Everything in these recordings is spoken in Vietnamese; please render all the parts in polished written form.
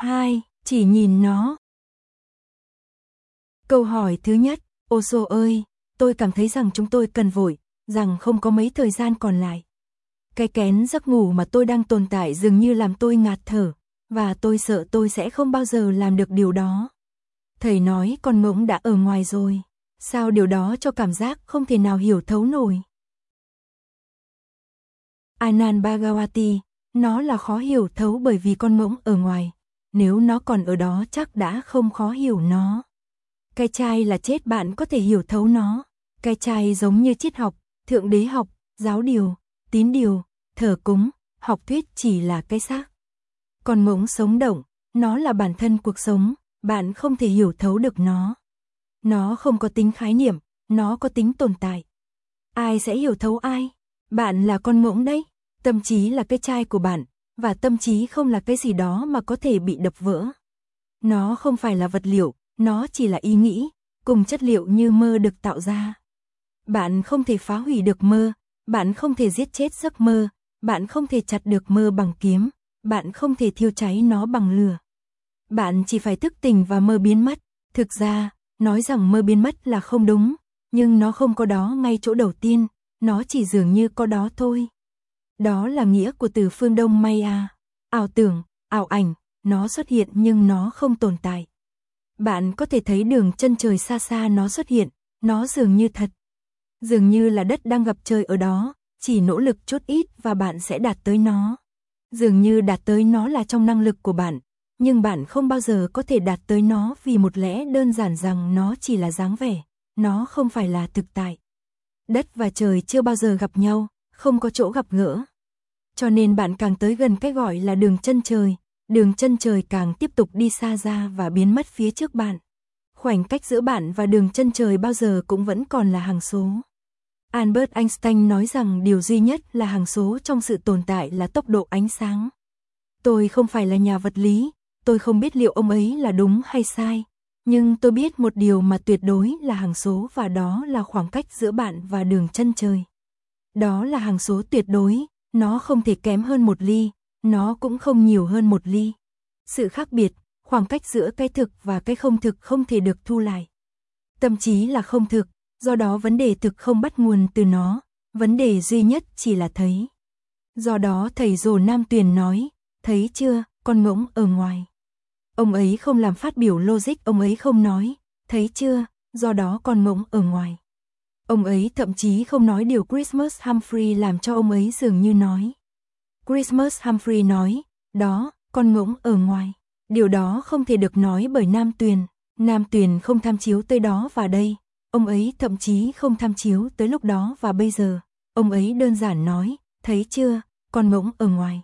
2. Chỉ nhìn nó. Câu hỏi thứ nhất, Oso ơi, tôi cảm thấy rằng chúng tôi cần vội, rằng không có mấy thời gian còn lại. Cái kén giấc ngủ mà tôi đang tồn tại dường như làm tôi ngạt thở, và tôi sợ tôi sẽ không bao giờ làm được điều đó. Thầy nói con ngỗng đã ở ngoài rồi, sao điều đó cho cảm giác không thể nào hiểu thấu nổi. Anand Bhagawati, nó là khó hiểu thấu bởi vì con ngỗng ở ngoài, nếu nó còn ở đó chắc đã không khó hiểu nó. Cái chai là chết bạn có thể hiểu thấu nó, cái chai giống như triết học, thượng đế học, giáo điều, tín điều, thờ cúng, học thuyết chỉ là cái xác. Con ngỗng sống động, nó là bản thân cuộc sống, bạn không thể hiểu thấu được nó. Nó không có tính khái niệm, nó có tính tồn tại. Ai sẽ hiểu thấu ai? Bạn là con ngỗng đấy, tâm trí là cái chai của bạn, và tâm trí không là cái gì đó mà có thể bị đập vỡ. Nó không phải là vật liệu, nó chỉ là ý nghĩ, cùng chất liệu như mơ được tạo ra. Bạn không thể phá hủy được mơ, bạn không thể giết chết giấc mơ, bạn không thể chặt được mơ bằng kiếm, bạn không thể thiêu cháy nó bằng lửa. Bạn chỉ phải thức tỉnh và mơ biến mất. Thực ra, nói rằng mơ biến mất là không đúng, nhưng nó không có đó ngay chỗ đầu tiên, nó chỉ dường như có đó thôi. Đó là nghĩa của từ phương Đông Maya, ảo tưởng, ảo ảnh, nó xuất hiện nhưng nó không tồn tại. Bạn có thể thấy đường chân trời xa xa nó xuất hiện, nó dường như thật. Dường như là đất đang gặp trời ở đó, chỉ nỗ lực chút ít và bạn sẽ đạt tới nó. Dường như đạt tới nó là trong năng lực của bạn, nhưng bạn không bao giờ có thể đạt tới nó vì một lẽ đơn giản rằng nó chỉ là dáng vẻ, nó không phải là thực tại. Đất và trời chưa bao giờ gặp nhau, không có chỗ gặp gỡ. Cho nên bạn càng tới gần cái gọi là đường chân trời càng tiếp tục đi xa ra và biến mất phía trước bạn. Khoảnh cách giữa bạn và đường chân trời bao giờ cũng vẫn còn là hằng số. Albert Einstein nói rằng điều duy nhất là hằng số trong sự tồn tại là tốc độ ánh sáng. Tôi không phải là nhà vật lý, tôi không biết liệu ông ấy là đúng hay sai, nhưng tôi biết một điều mà tuyệt đối là hằng số và đó là khoảng cách giữa bạn và đường chân trời. Đó là hằng số tuyệt đối, nó không thể kém hơn 1 ly, nó cũng không nhiều hơn 1 ly. Sự khác biệt, khoảng cách giữa cái thực và cái không thực không thể được thu lại. Tâm trí là không thực, do đó vấn đề thực không bắt nguồn từ nó, vấn đề duy nhất chỉ là thấy. Do đó thầy Rồ Nam Tuyền nói, thấy chưa, con ngỗng ở ngoài. Ông ấy không làm phát biểu logic, ông ấy không nói, thấy chưa, do đó con ngỗng ở ngoài. Ông ấy thậm chí không nói điều Christmas Humphrey làm cho ông ấy dường như nói. Christmas Humphrey nói, đó, con ngỗng ở ngoài. Điều đó không thể được nói bởi Nam Tuyền. Nam Tuyền không tham chiếu tới đó và đây. Ông ấy thậm chí không tham chiếu tới lúc đó và bây giờ. Ông ấy đơn giản nói, thấy chưa, con ngỗng ở ngoài.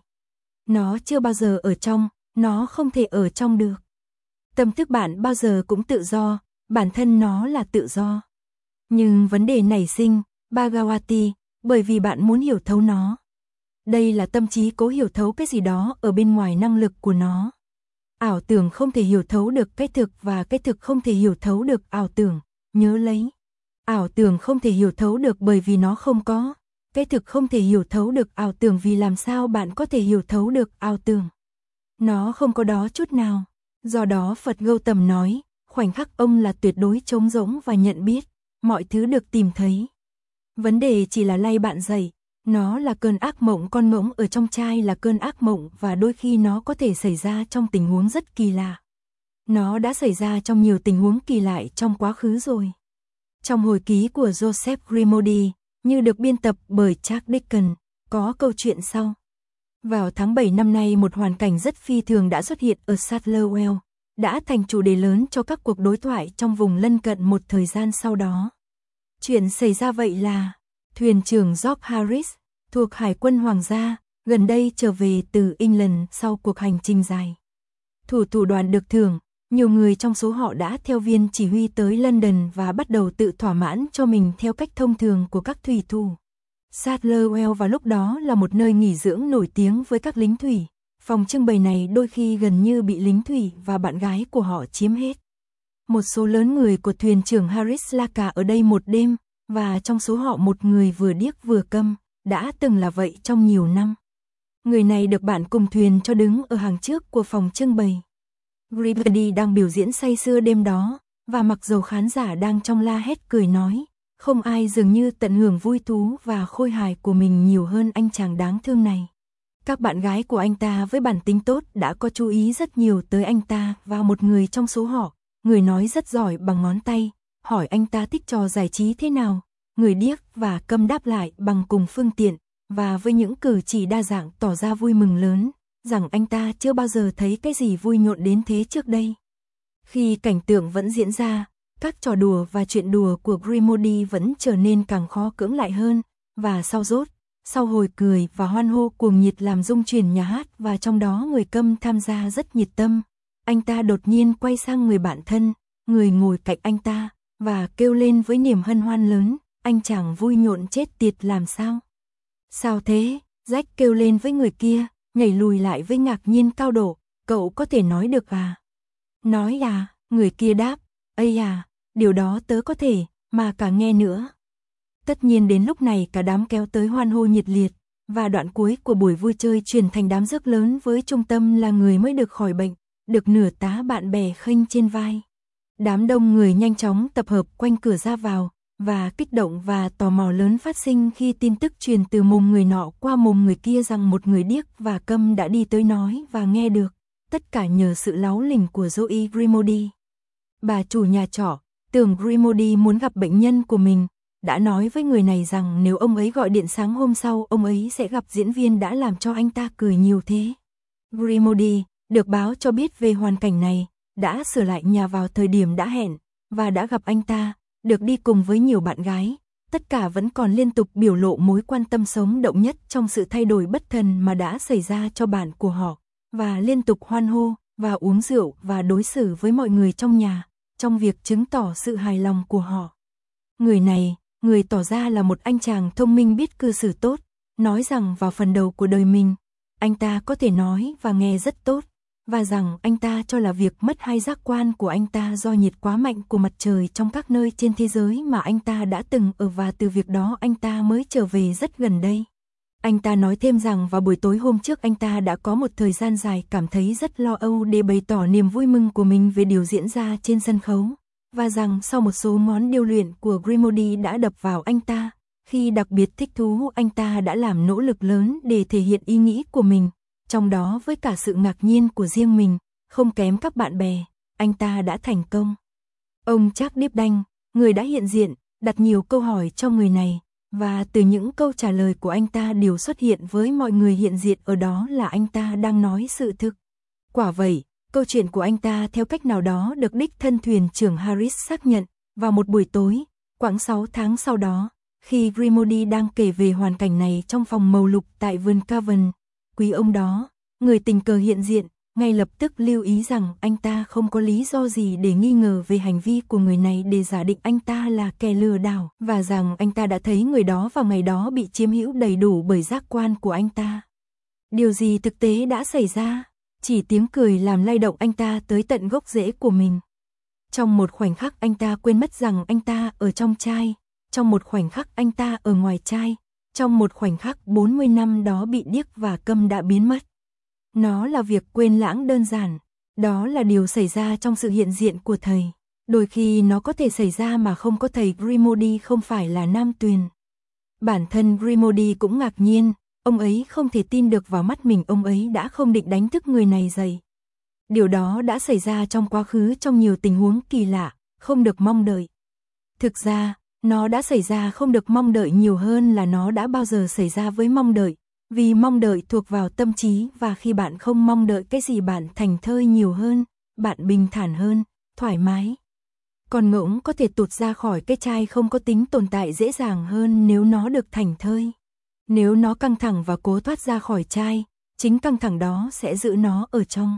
Nó chưa bao giờ ở trong, nó không thể ở trong được. Tâm thức bạn bao giờ cũng tự do, bản thân nó là tự do. Nhưng vấn đề nảy sinh, Bhagawati, bởi vì bạn muốn hiểu thấu nó. Đây là tâm trí cố hiểu thấu cái gì đó ở bên ngoài năng lực của nó. Ảo tưởng không thể hiểu thấu được cái thực và cái thực không thể hiểu thấu được ảo tưởng, nhớ lấy. Ảo tưởng không thể hiểu thấu được bởi vì nó không có. Cái thực không thể hiểu thấu được ảo tưởng vì làm sao bạn có thể hiểu thấu được ảo tưởng. Nó không có đó chút nào. Do đó Phật Gautam nói, khoảnh khắc ông là tuyệt đối trống rỗng và nhận biết, mọi thứ được tìm thấy. Vấn đề chỉ là lay bạn dậy, nó là cơn ác mộng, con ngỗng ở trong chai là cơn ác mộng và đôi khi nó có thể xảy ra trong tình huống rất kỳ lạ. Nó đã xảy ra trong nhiều tình huống kỳ lạ trong quá khứ rồi. Trong hồi ký của Joseph Grimaudy, như được biên tập bởi Charles Dickens, có câu chuyện sau. Vào tháng 7 năm nay một hoàn cảnh rất phi thường đã xuất hiện ở Satterwell, đã thành chủ đề lớn cho các cuộc đối thoại trong vùng lân cận một thời gian sau đó. Chuyện xảy ra vậy là, thuyền trưởng George Harris, thuộc Hải quân Hoàng gia, gần đây trở về từ England sau cuộc hành trình dài. Thủ đoàn được thưởng, nhiều người trong số họ đã theo viên chỉ huy tới London và bắt đầu tự thỏa mãn cho mình theo cách thông thường của các thủy thủ. Satterwell vào lúc đó là một nơi nghỉ dưỡng nổi tiếng với các lính thủy. Phòng trưng bày này đôi khi gần như bị lính thủy và bạn gái của họ chiếm hết. Một số lớn người của thuyền trưởng Harris la cà ở đây một đêm, và trong số họ một người vừa điếc vừa câm, đã từng là vậy trong nhiều năm. Người này được bạn cùng thuyền cho đứng ở hàng trước của phòng trưng bày. Grimaldi đang biểu diễn say sưa đêm đó, và mặc dầu khán giả đang trong la hét cười nói, không ai dường như tận hưởng vui thú và khôi hài của mình nhiều hơn anh chàng đáng thương này. Các bạn gái của anh ta với bản tính tốt đã có chú ý rất nhiều tới anh ta, và một người trong số họ, người nói rất giỏi bằng ngón tay, hỏi anh ta thích trò giải trí thế nào. Người điếc và câm đáp lại bằng cùng phương tiện, và với những cử chỉ đa dạng tỏ ra vui mừng lớn, rằng anh ta chưa bao giờ thấy cái gì vui nhộn đến thế trước đây. Khi cảnh tượng vẫn diễn ra, các trò đùa và chuyện đùa của Grimaldi vẫn trở nên càng khó cưỡng lại hơn, và sau hồi cười và hoan hô cuồng nhiệt làm rung chuyển nhà hát, và trong đó người câm tham gia rất nhiệt tâm. Anh ta đột nhiên quay sang người bạn thân, người ngồi cạnh anh ta, và kêu lên với niềm hân hoan lớn, anh chàng vui nhộn chết tiệt làm sao? Sao thế? Jack kêu lên với người kia, nhảy lùi lại với ngạc nhiên cao độ, cậu có thể nói được à? Nói à? Người kia đáp, ây à, điều đó tớ có thể, mà cả nghe nữa. Tất nhiên đến lúc này cả đám kéo tới hoan hô nhiệt liệt, và đoạn cuối của buổi vui chơi chuyển thành đám rước lớn với trung tâm là người mới được khỏi bệnh, được nửa tá bạn bè khênh trên vai. Đám đông người nhanh chóng tập hợp quanh cửa ra vào, và kích động và tò mò lớn phát sinh khi tin tức truyền từ mồm người nọ qua mồm người kia rằng một người điếc và câm đã đi tới nói và nghe được, tất cả nhờ sự láu lỉnh của Joey Grimaldi. Bà chủ nhà trọ, tưởng Grimaldi muốn gặp bệnh nhân của mình, đã nói với người này rằng nếu ông ấy gọi điện sáng hôm sau ông ấy sẽ gặp diễn viên đã làm cho anh ta cười nhiều thế. Grimaldi, được báo cho biết về hoàn cảnh này, đã sửa lại nhà vào thời điểm đã hẹn, và đã gặp anh ta, được đi cùng với nhiều bạn gái, tất cả vẫn còn liên tục biểu lộ mối quan tâm sống động nhất trong sự thay đổi bất thần mà đã xảy ra cho bạn của họ, và liên tục hoan hô, và uống rượu và đối xử với mọi người trong nhà, trong việc chứng tỏ sự hài lòng của họ. Người này, người tỏ ra là một anh chàng thông minh biết cư xử tốt, nói rằng vào phần đầu của đời mình, anh ta có thể nói và nghe rất tốt, và rằng anh ta cho là việc mất hai giác quan của anh ta do nhiệt quá mạnh của mặt trời trong các nơi trên thế giới mà anh ta đã từng ở, và từ việc đó anh ta mới trở về rất gần đây. Anh ta nói thêm rằng vào buổi tối hôm trước anh ta đã có một thời gian dài cảm thấy rất lo âu để bày tỏ niềm vui mừng của mình về điều diễn ra trên sân khấu, và rằng sau một số món điêu luyện của Grimaldi đã đập vào anh ta, khi đặc biệt thích thú anh ta đã làm nỗ lực lớn để thể hiện ý nghĩ của mình, trong đó với cả sự ngạc nhiên của riêng mình, không kém các bạn bè, anh ta đã thành công. Ông Jack Deepdanh, người đã hiện diện, đặt nhiều câu hỏi cho người này, và từ những câu trả lời của anh ta điều xuất hiện với mọi người hiện diện ở đó là anh ta đang nói sự thực. Quả vậy, câu chuyện của anh ta theo cách nào đó được đích thân thuyền trưởng Harris xác nhận, vào một buổi tối, khoảng 6 tháng sau đó, khi Grimaldi đang kể về hoàn cảnh này trong phòng màu lục tại vườn Cavan, quý ông đó, người tình cờ hiện diện, ngay lập tức lưu ý rằng anh ta không có lý do gì để nghi ngờ về hành vi của người này để giả định anh ta là kẻ lừa đảo, và rằng anh ta đã thấy người đó vào ngày đó bị chiếm hữu đầy đủ bởi giác quan của anh ta. Điều gì thực tế đã xảy ra? Chỉ tiếng cười làm lay động anh ta tới tận gốc rễ của mình. Trong một khoảnh khắc anh ta quên mất rằng anh ta ở trong chai, trong một khoảnh khắc anh ta ở ngoài chai, trong một khoảnh khắc 40 năm đó bị điếc và câm đã biến mất. Nó là việc quên lãng đơn giản, đó là điều xảy ra trong sự hiện diện của thầy. Đôi khi nó có thể xảy ra mà không có thầy. Grimaldi không phải là nam tuyền. Bản thân Grimaldi cũng ngạc nhiên, ông ấy không thể tin được vào mắt mình, ông ấy đã không định đánh thức người này dậy. Điều đó đã xảy ra trong quá khứ trong nhiều tình huống kỳ lạ, không được mong đợi. Thực ra, nó đã xảy ra không được mong đợi nhiều hơn là nó đã bao giờ xảy ra với mong đợi, vì mong đợi thuộc vào tâm trí, và khi bạn không mong đợi cái gì bạn thành thơi nhiều hơn, bạn bình thản hơn, thoải mái. Con ngỗng có thể tụt ra khỏi cái chai không có tính tồn tại dễ dàng hơn nếu nó được thảnh thơi. Nếu nó căng thẳng và cố thoát ra khỏi chai, chính căng thẳng đó sẽ giữ nó ở trong.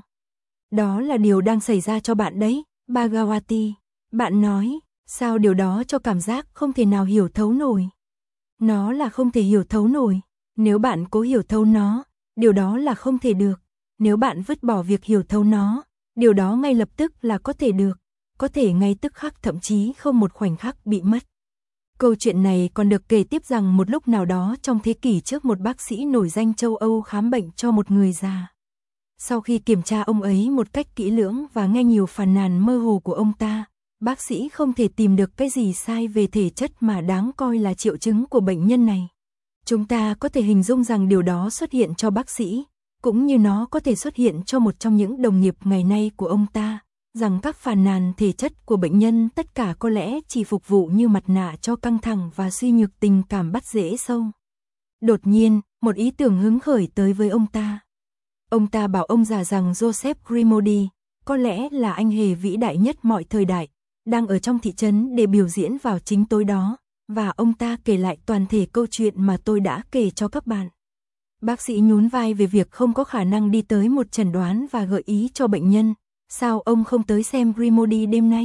Đó là điều đang xảy ra cho bạn đấy, Bhagawati. Bạn nói, sao điều đó cho cảm giác không thể nào hiểu thấu nổi? Nó là không thể hiểu thấu nổi. Nếu bạn cố hiểu thấu nó, điều đó là không thể được. Nếu bạn vứt bỏ việc hiểu thấu nó, điều đó ngay lập tức là có thể được. Có thể ngay tức khắc, thậm chí không một khoảnh khắc bị mất. Câu chuyện này còn được kể tiếp rằng một lúc nào đó trong thế kỷ trước, một bác sĩ nổi danh châu Âu khám bệnh cho một người già. Sau khi kiểm tra ông ấy một cách kỹ lưỡng và nghe nhiều phàn nàn mơ hồ của ông ta, bác sĩ không thể tìm được cái gì sai về thể chất mà đáng coi là triệu chứng của bệnh nhân này. Chúng ta có thể hình dung rằng điều đó xuất hiện cho bác sĩ, cũng như nó có thể xuất hiện cho một trong những đồng nghiệp ngày nay của ông ta, rằng các phàn nàn thể chất của bệnh nhân tất cả có lẽ chỉ phục vụ như mặt nạ cho căng thẳng và suy nhược tình cảm bắt rễ sâu. Đột nhiên, một ý tưởng hứng khởi tới với ông ta. Ông ta bảo ông già rằng Joseph Grimaldi, có lẽ là anh hề vĩ đại nhất mọi thời đại, đang ở trong thị trấn để biểu diễn vào chính tối đó, và ông ta kể lại toàn thể câu chuyện mà tôi đã kể cho các bạn. Bác sĩ nhún vai về việc không có khả năng đi tới một chẩn đoán và gợi ý cho bệnh nhân. Sao ông không tới xem Grimaldi đêm nay?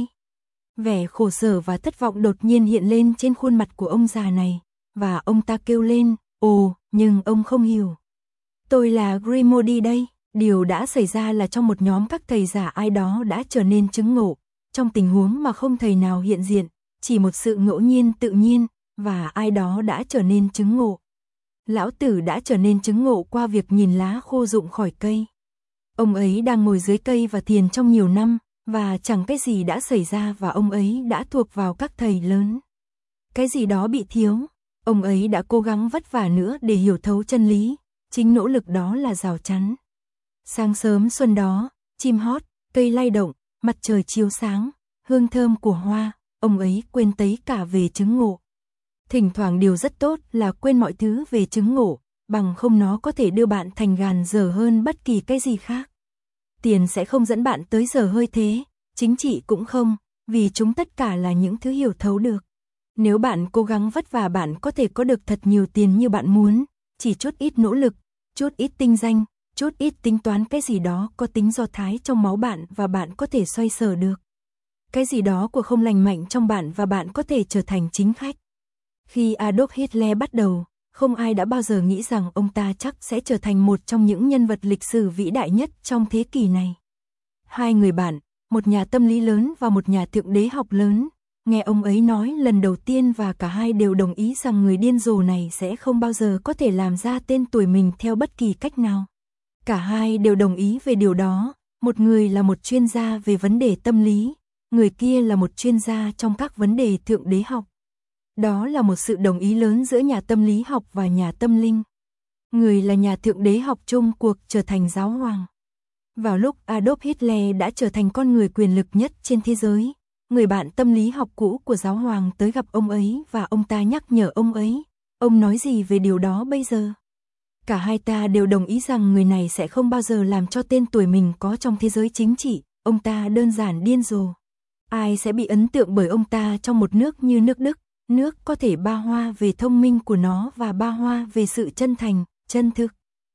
Vẻ khổ sở và thất vọng đột nhiên hiện lên trên khuôn mặt của ông già này, và ông ta kêu lên, ồ, nhưng ông không hiểu. Tôi là Grimaldi đây. Điều đã xảy ra là trong một nhóm các thầy giả ai đó đã trở nên chứng ngộ, trong tình huống mà không thầy nào hiện diện, chỉ một sự ngẫu nhiên tự nhiên, và ai đó đã trở nên chứng ngộ. Lão tử đã trở nên chứng ngộ qua việc nhìn lá khô rụng khỏi cây. Ông ấy đang ngồi dưới cây và thiền trong nhiều năm, và chẳng cái gì đã xảy ra và ông ấy đã thuộc vào các thầy lớn. Cái gì đó bị thiếu, ông ấy đã cố gắng vất vả nữa để hiểu thấu chân lý, chính nỗ lực đó là rào chắn. Sáng sớm xuân đó, chim hót, cây lay động, mặt trời chiếu sáng, hương thơm của hoa, ông ấy quên tấy cả về chứng ngộ. Thỉnh thoảng điều rất tốt là quên mọi thứ về chứng ngộ, bằng không nó có thể đưa bạn thành gàn dở hơn bất kỳ cái gì khác. Tiền sẽ không dẫn bạn tới dở hơi thế, chính trị cũng không, vì chúng tất cả là những thứ hiểu thấu được. Nếu bạn cố gắng vất vả bạn có thể có được thật nhiều tiền như bạn muốn, chỉ chút ít nỗ lực, chút ít tinh danh, chút ít tính toán cái gì đó có tính do thái trong máu bạn và bạn có thể xoay sở được. Cái gì đó của không lành mạnh trong bạn và bạn có thể trở thành chính khách. Khi Adolf Hitler bắt đầu, không ai đã bao giờ nghĩ rằng ông ta chắc sẽ trở thành một trong những nhân vật lịch sử vĩ đại nhất trong thế kỷ này. Hai người bạn, một nhà tâm lý lớn và một nhà thượng đế học lớn, nghe ông ấy nói lần đầu tiên và cả hai đều đồng ý rằng người điên rồ này sẽ không bao giờ có thể làm ra tên tuổi mình theo bất kỳ cách nào. Cả hai đều đồng ý về điều đó, một người là một chuyên gia về vấn đề tâm lý, người kia là một chuyên gia trong các vấn đề thượng đế học. Đó là một sự đồng ý lớn giữa nhà tâm lý học và nhà tâm linh. Người là nhà thượng đế học chung cuộc trở thành giáo hoàng. Vào lúc Adolf Hitler đã trở thành con người quyền lực nhất trên thế giới, người bạn tâm lý học cũ của giáo hoàng tới gặp ông ấy và ông ta nhắc nhở ông ấy. Ông nói gì về điều đó bây giờ? Cả hai ta đều đồng ý rằng người này sẽ không bao giờ làm cho tên tuổi mình có trong thế giới chính trị, ông ta đơn giản điên rồ. Ai sẽ bị ấn tượng bởi ông ta trong một nước như nước Đức? Nước có thể ba hoa về thông minh của nó và ba hoa về sự chân thành, chân thực.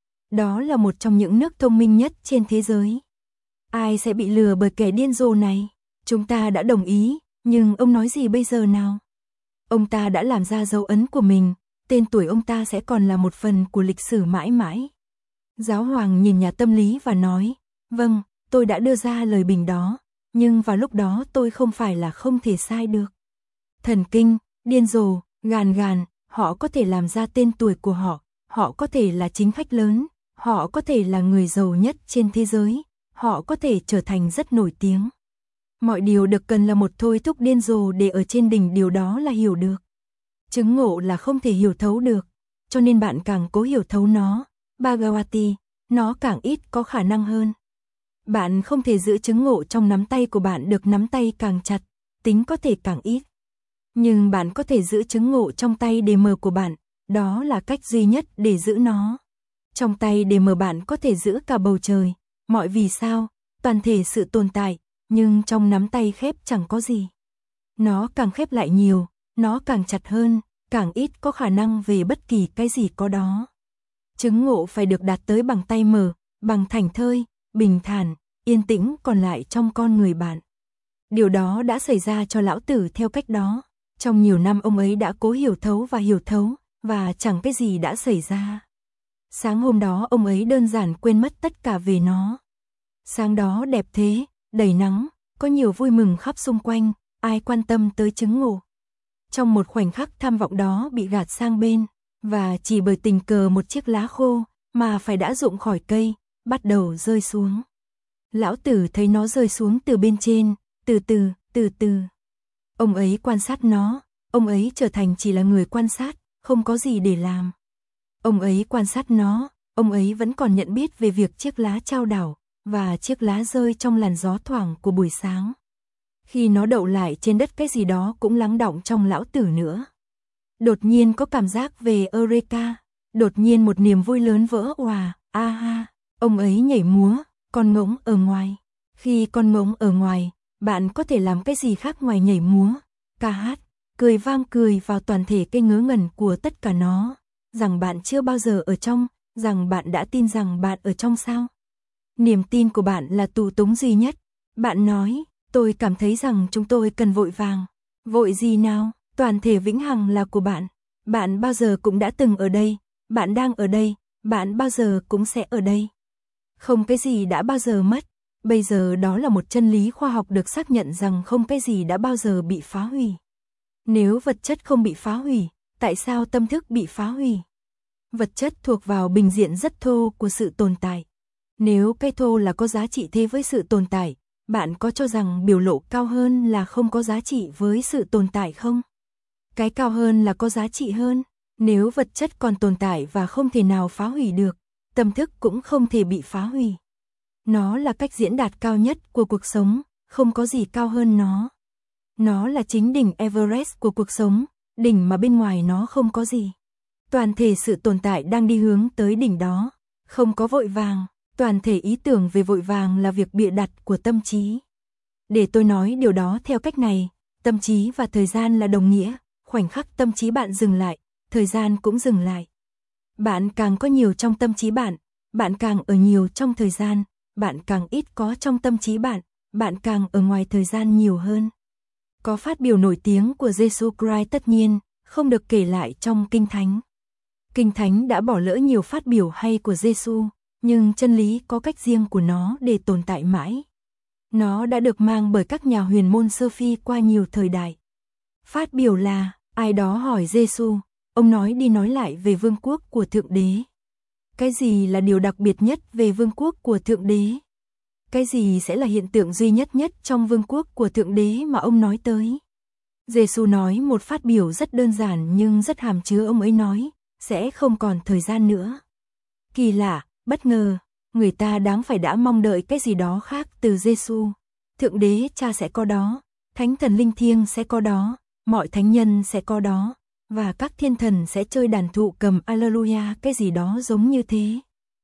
Đó là một trong những nước thông minh nhất trên thế giới. Ai sẽ bị lừa bởi kẻ điên rồ này? Chúng ta đã đồng ý, nhưng ông nói gì bây giờ nào? Ông ta đã làm ra dấu ấn của mình, tên tuổi ông ta sẽ còn là một phần của lịch sử mãi mãi. Giáo hoàng nhìn nhà tâm lý và nói, vâng, tôi đã đưa ra lời bình đó, nhưng vào lúc đó tôi không phải là không thể sai được. Thần kinh, điên rồ, gàn, họ có thể làm ra tên tuổi của họ có thể là chính khách lớn, họ có thể là người giàu nhất trên thế giới, họ có thể trở thành rất nổi tiếng. Mọi điều được cần là một thôi thúc điên rồ để ở trên đỉnh điều đó là hiểu được. Chứng ngộ là không thể hiểu thấu được, cho nên bạn càng cố hiểu thấu nó, Bhagavati, nó càng ít có khả năng hơn. Bạn không thể giữ chứng ngộ trong nắm tay của bạn được, nắm tay càng chặt, tính có thể càng ít. Nhưng bạn có thể giữ chứng ngộ trong tay đề mờ của bạn, đó là cách duy nhất để giữ nó. Trong tay đề mờ bạn có thể giữ cả bầu trời, mọi vì sao, toàn thể sự tồn tại, nhưng trong nắm tay khép chẳng có gì. Nó càng khép lại nhiều, nó càng chặt hơn, càng ít có khả năng về bất kỳ cái gì có đó. Chứng ngộ phải được đạt tới bằng tay mở, bằng thảnh thơi, bình thản, yên tĩnh còn lại trong con người bạn. Điều đó đã xảy ra cho lão tử theo cách đó. Trong nhiều năm ông ấy đã cố hiểu thấu, và chẳng cái gì đã xảy ra. Sáng hôm đó ông ấy đơn giản quên mất tất cả về nó. Sáng đó đẹp thế, đầy nắng, có nhiều vui mừng khắp xung quanh, ai quan tâm tới chứng ngộ. Trong một khoảnh khắc tham vọng đó bị gạt sang bên, và chỉ bởi tình cờ một chiếc lá khô, mà phải đã rụng khỏi cây, bắt đầu rơi xuống. Lão tử thấy nó rơi xuống từ bên trên, từ từ. Ông ấy quan sát nó, ông ấy trở thành chỉ là người quan sát, không có gì để làm. Ông ấy quan sát nó, ông ấy vẫn còn nhận biết về việc chiếc lá chao đảo, và chiếc lá rơi trong làn gió thoảng của buổi sáng. Khi nó đậu lại trên đất cái gì đó cũng lắng đọng trong lão tử nữa. Đột nhiên có cảm giác về Eureka, đột nhiên một niềm vui lớn vỡ òa, ha, ông ấy nhảy múa, con ngỗng ở ngoài. Khi con ngỗng ở ngoài, bạn có thể làm cái gì khác ngoài nhảy múa, ca hát, cười vang cười vào toàn thể cái ngớ ngẩn của tất cả nó, rằng bạn chưa bao giờ ở trong, rằng bạn đã tin rằng bạn ở trong sao. Niềm tin của bạn là tù túng duy nhất. Bạn nói, tôi cảm thấy rằng chúng tôi cần vội vàng. Vội gì nào, toàn thể vĩnh hằng là của bạn. Bạn bao giờ cũng đã từng ở đây, bạn đang ở đây, bạn bao giờ cũng sẽ ở đây. Không cái gì đã bao giờ mất. Bây giờ đó là một chân lý khoa học được xác nhận rằng không cái gì đã bao giờ bị phá hủy. Nếu vật chất không bị phá hủy, tại sao tâm thức bị phá hủy? Vật chất thuộc vào bình diện rất thô của sự tồn tại. Nếu cái thô là có giá trị thế với sự tồn tại, bạn có cho rằng biểu lộ cao hơn là không có giá trị với sự tồn tại không? Cái cao hơn là có giá trị hơn. Nếu vật chất còn tồn tại và không thể nào phá hủy được, tâm thức cũng không thể bị phá hủy. Nó là cách diễn đạt cao nhất của cuộc sống, không có gì cao hơn nó. Nó là chính đỉnh Everest của cuộc sống, đỉnh mà bên ngoài nó không có gì. Toàn thể sự tồn tại đang đi hướng tới đỉnh đó, không có vội vàng. Toàn thể ý tưởng về vội vàng là việc bịa đặt của tâm trí. Để tôi nói điều đó theo cách này, tâm trí và thời gian là đồng nghĩa, khoảnh khắc tâm trí bạn dừng lại, thời gian cũng dừng lại. Bạn càng có nhiều trong tâm trí bạn càng ở nhiều trong thời gian, bạn càng ít có trong tâm trí bạn càng ở ngoài thời gian nhiều hơn. Có phát biểu nổi tiếng của Jesus Christ tất nhiên, không được kể lại trong Kinh Thánh. Kinh Thánh đã bỏ lỡ nhiều phát biểu hay của Jesus, nhưng chân lý có cách riêng của nó để tồn tại mãi. Nó đã được mang bởi các nhà huyền môn sơ phi qua nhiều thời đại. Phát biểu là, ai đó hỏi Giêsu, ông nói đi nói lại về vương quốc của Thượng Đế. Cái gì là điều đặc biệt nhất về vương quốc của Thượng Đế? Cái gì sẽ là hiện tượng duy nhất trong vương quốc của Thượng Đế mà ông nói tới? Giêsu nói một phát biểu rất đơn giản nhưng rất hàm chứa. Ông ấy nói, sẽ không còn thời gian nữa. Kỳ lạ, bất ngờ, người ta đáng phải đã mong đợi cái gì đó khác từ Giêsu. Thượng Đế Cha sẽ có đó, Thánh Thần Linh Thiêng sẽ có đó, mọi thánh nhân sẽ có đó, và các thiên thần sẽ chơi đàn thụ cầm Alleluia, cái gì đó giống như thế.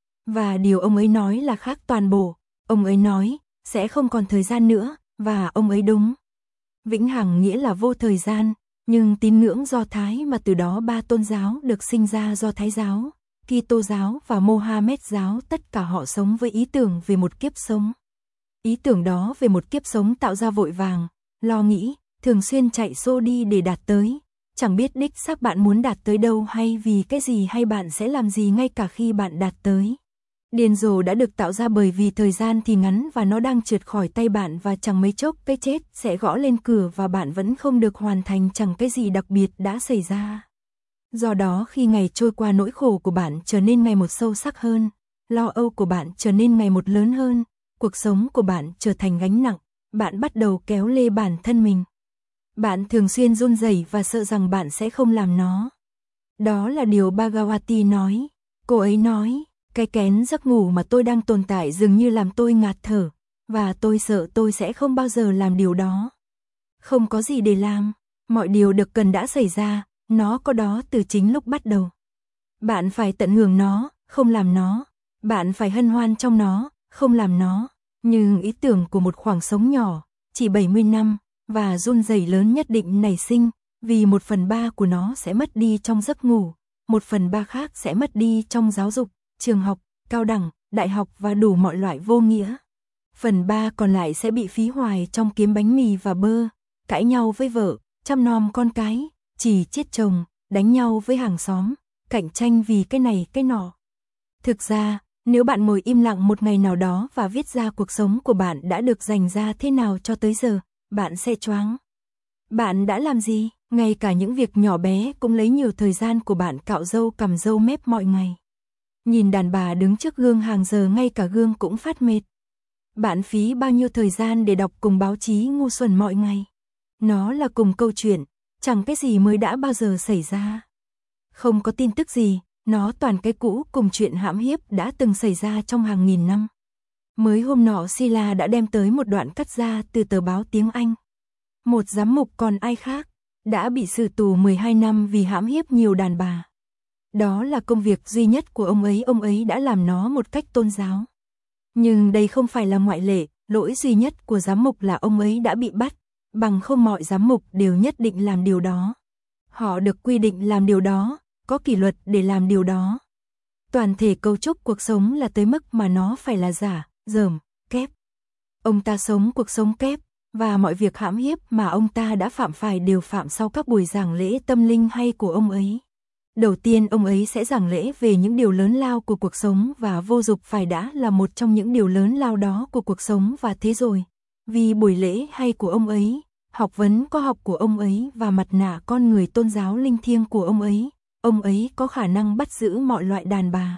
Và điều ông ấy nói là khác toàn bộ. Ông ấy nói, sẽ không còn thời gian nữa, và ông ấy đúng. Vĩnh hằng nghĩa là vô thời gian, nhưng tín ngưỡng Do Thái mà từ đó ba tôn giáo được sinh ra: Do Thái giáo, Kitô giáo và Mohammed giáo, tất cả họ sống với ý tưởng về một kiếp sống. Ý tưởng đó về một kiếp sống tạo ra vội vàng, lo nghĩ, thường xuyên chạy xô đi để đạt tới, chẳng biết đích xác bạn muốn đạt tới đâu hay vì cái gì hay bạn sẽ làm gì ngay cả khi bạn đạt tới. Điên rồ đã được tạo ra bởi vì thời gian thì ngắn và nó đang trượt khỏi tay bạn và chẳng mấy chốc cái chết sẽ gõ lên cửa và bạn vẫn không được hoàn thành chẳng cái gì đặc biệt đã xảy ra. Do đó khi ngày trôi qua nỗi khổ của bạn trở nên ngày một sâu sắc hơn, lo âu của bạn trở nên ngày một lớn hơn, cuộc sống của bạn trở thành gánh nặng, bạn bắt đầu kéo lê bản thân mình. Bạn thường xuyên run rẩy và sợ rằng bạn sẽ không làm nó. Đó là điều Bhagavati nói. Cô ấy nói, cái kén giấc ngủ mà tôi đang tồn tại dường như làm tôi ngạt thở, và tôi sợ tôi sẽ không bao giờ làm điều đó. Không có gì để làm, mọi điều được cần đã xảy ra, nó có đó từ chính lúc bắt đầu. Bạn phải tận hưởng nó, không làm nó. Bạn phải hân hoan trong nó, không làm nó. Nhưng ý tưởng của một khoảng sống nhỏ, chỉ 70 năm, và run rẩy lớn nhất định nảy sinh, vì 1/3 của nó sẽ mất đi trong giấc ngủ, 1/3 khác sẽ mất đi trong giáo dục, trường học, cao đẳng, đại học và đủ mọi loại vô nghĩa. 1/3 còn lại sẽ bị phí hoài trong kiếm bánh mì và bơ, cãi nhau với vợ, chăm nom con cái, chỉ chiết chồng, đánh nhau với hàng xóm, cạnh tranh vì cái này cái nọ. Thực ra, nếu bạn ngồi im lặng một ngày nào đó và viết ra cuộc sống của bạn đã được dành ra thế nào cho tới giờ, bạn sẽ choáng. Bạn đã làm gì? Ngay cả những việc nhỏ bé cũng lấy nhiều thời gian của bạn: cạo râu, cằm râu mép mọi ngày. Nhìn đàn bà đứng trước gương hàng giờ ngay cả gương cũng phát mệt. Bạn phí bao nhiêu thời gian để đọc cùng báo chí ngu xuẩn mọi ngày? Nó là cùng câu chuyện, chẳng cái gì mới đã bao giờ xảy ra. Không có tin tức gì, nó toàn cái cũ cùng chuyện hãm hiếp đã từng xảy ra trong hàng nghìn năm. Mới hôm nọ Sila đã đem tới một đoạn cắt ra từ tờ báo tiếng Anh. Một giám mục còn ai khác, đã bị xử tù 12 năm vì hãm hiếp nhiều đàn bà. Đó là công việc duy nhất của ông ấy đã làm nó một cách tôn giáo. Nhưng đây không phải là ngoại lệ, lỗi duy nhất của giám mục là ông ấy đã bị bắt, bằng không mọi giám mục đều nhất định làm điều đó. Họ được quy định làm điều đó, có kỷ luật để làm điều đó. Toàn thể cấu trúc cuộc sống là tới mức mà nó phải là giả, dởm, kép. Ông ta sống cuộc sống kép, và mọi việc hãm hiếp mà ông ta đã phạm phải đều phạm sau các buổi giảng lễ tâm linh hay của ông ấy. Đầu tiên ông ấy sẽ giảng lễ về những điều lớn lao của cuộc sống và vô dục phải đã là một trong những điều lớn lao đó của cuộc sống và thế rồi. Vì buổi lễ hay của ông ấy, học vấn có học của ông ấy và mặt nạ con người tôn giáo linh thiêng của ông ấy có khả năng bắt giữ mọi loại đàn bà.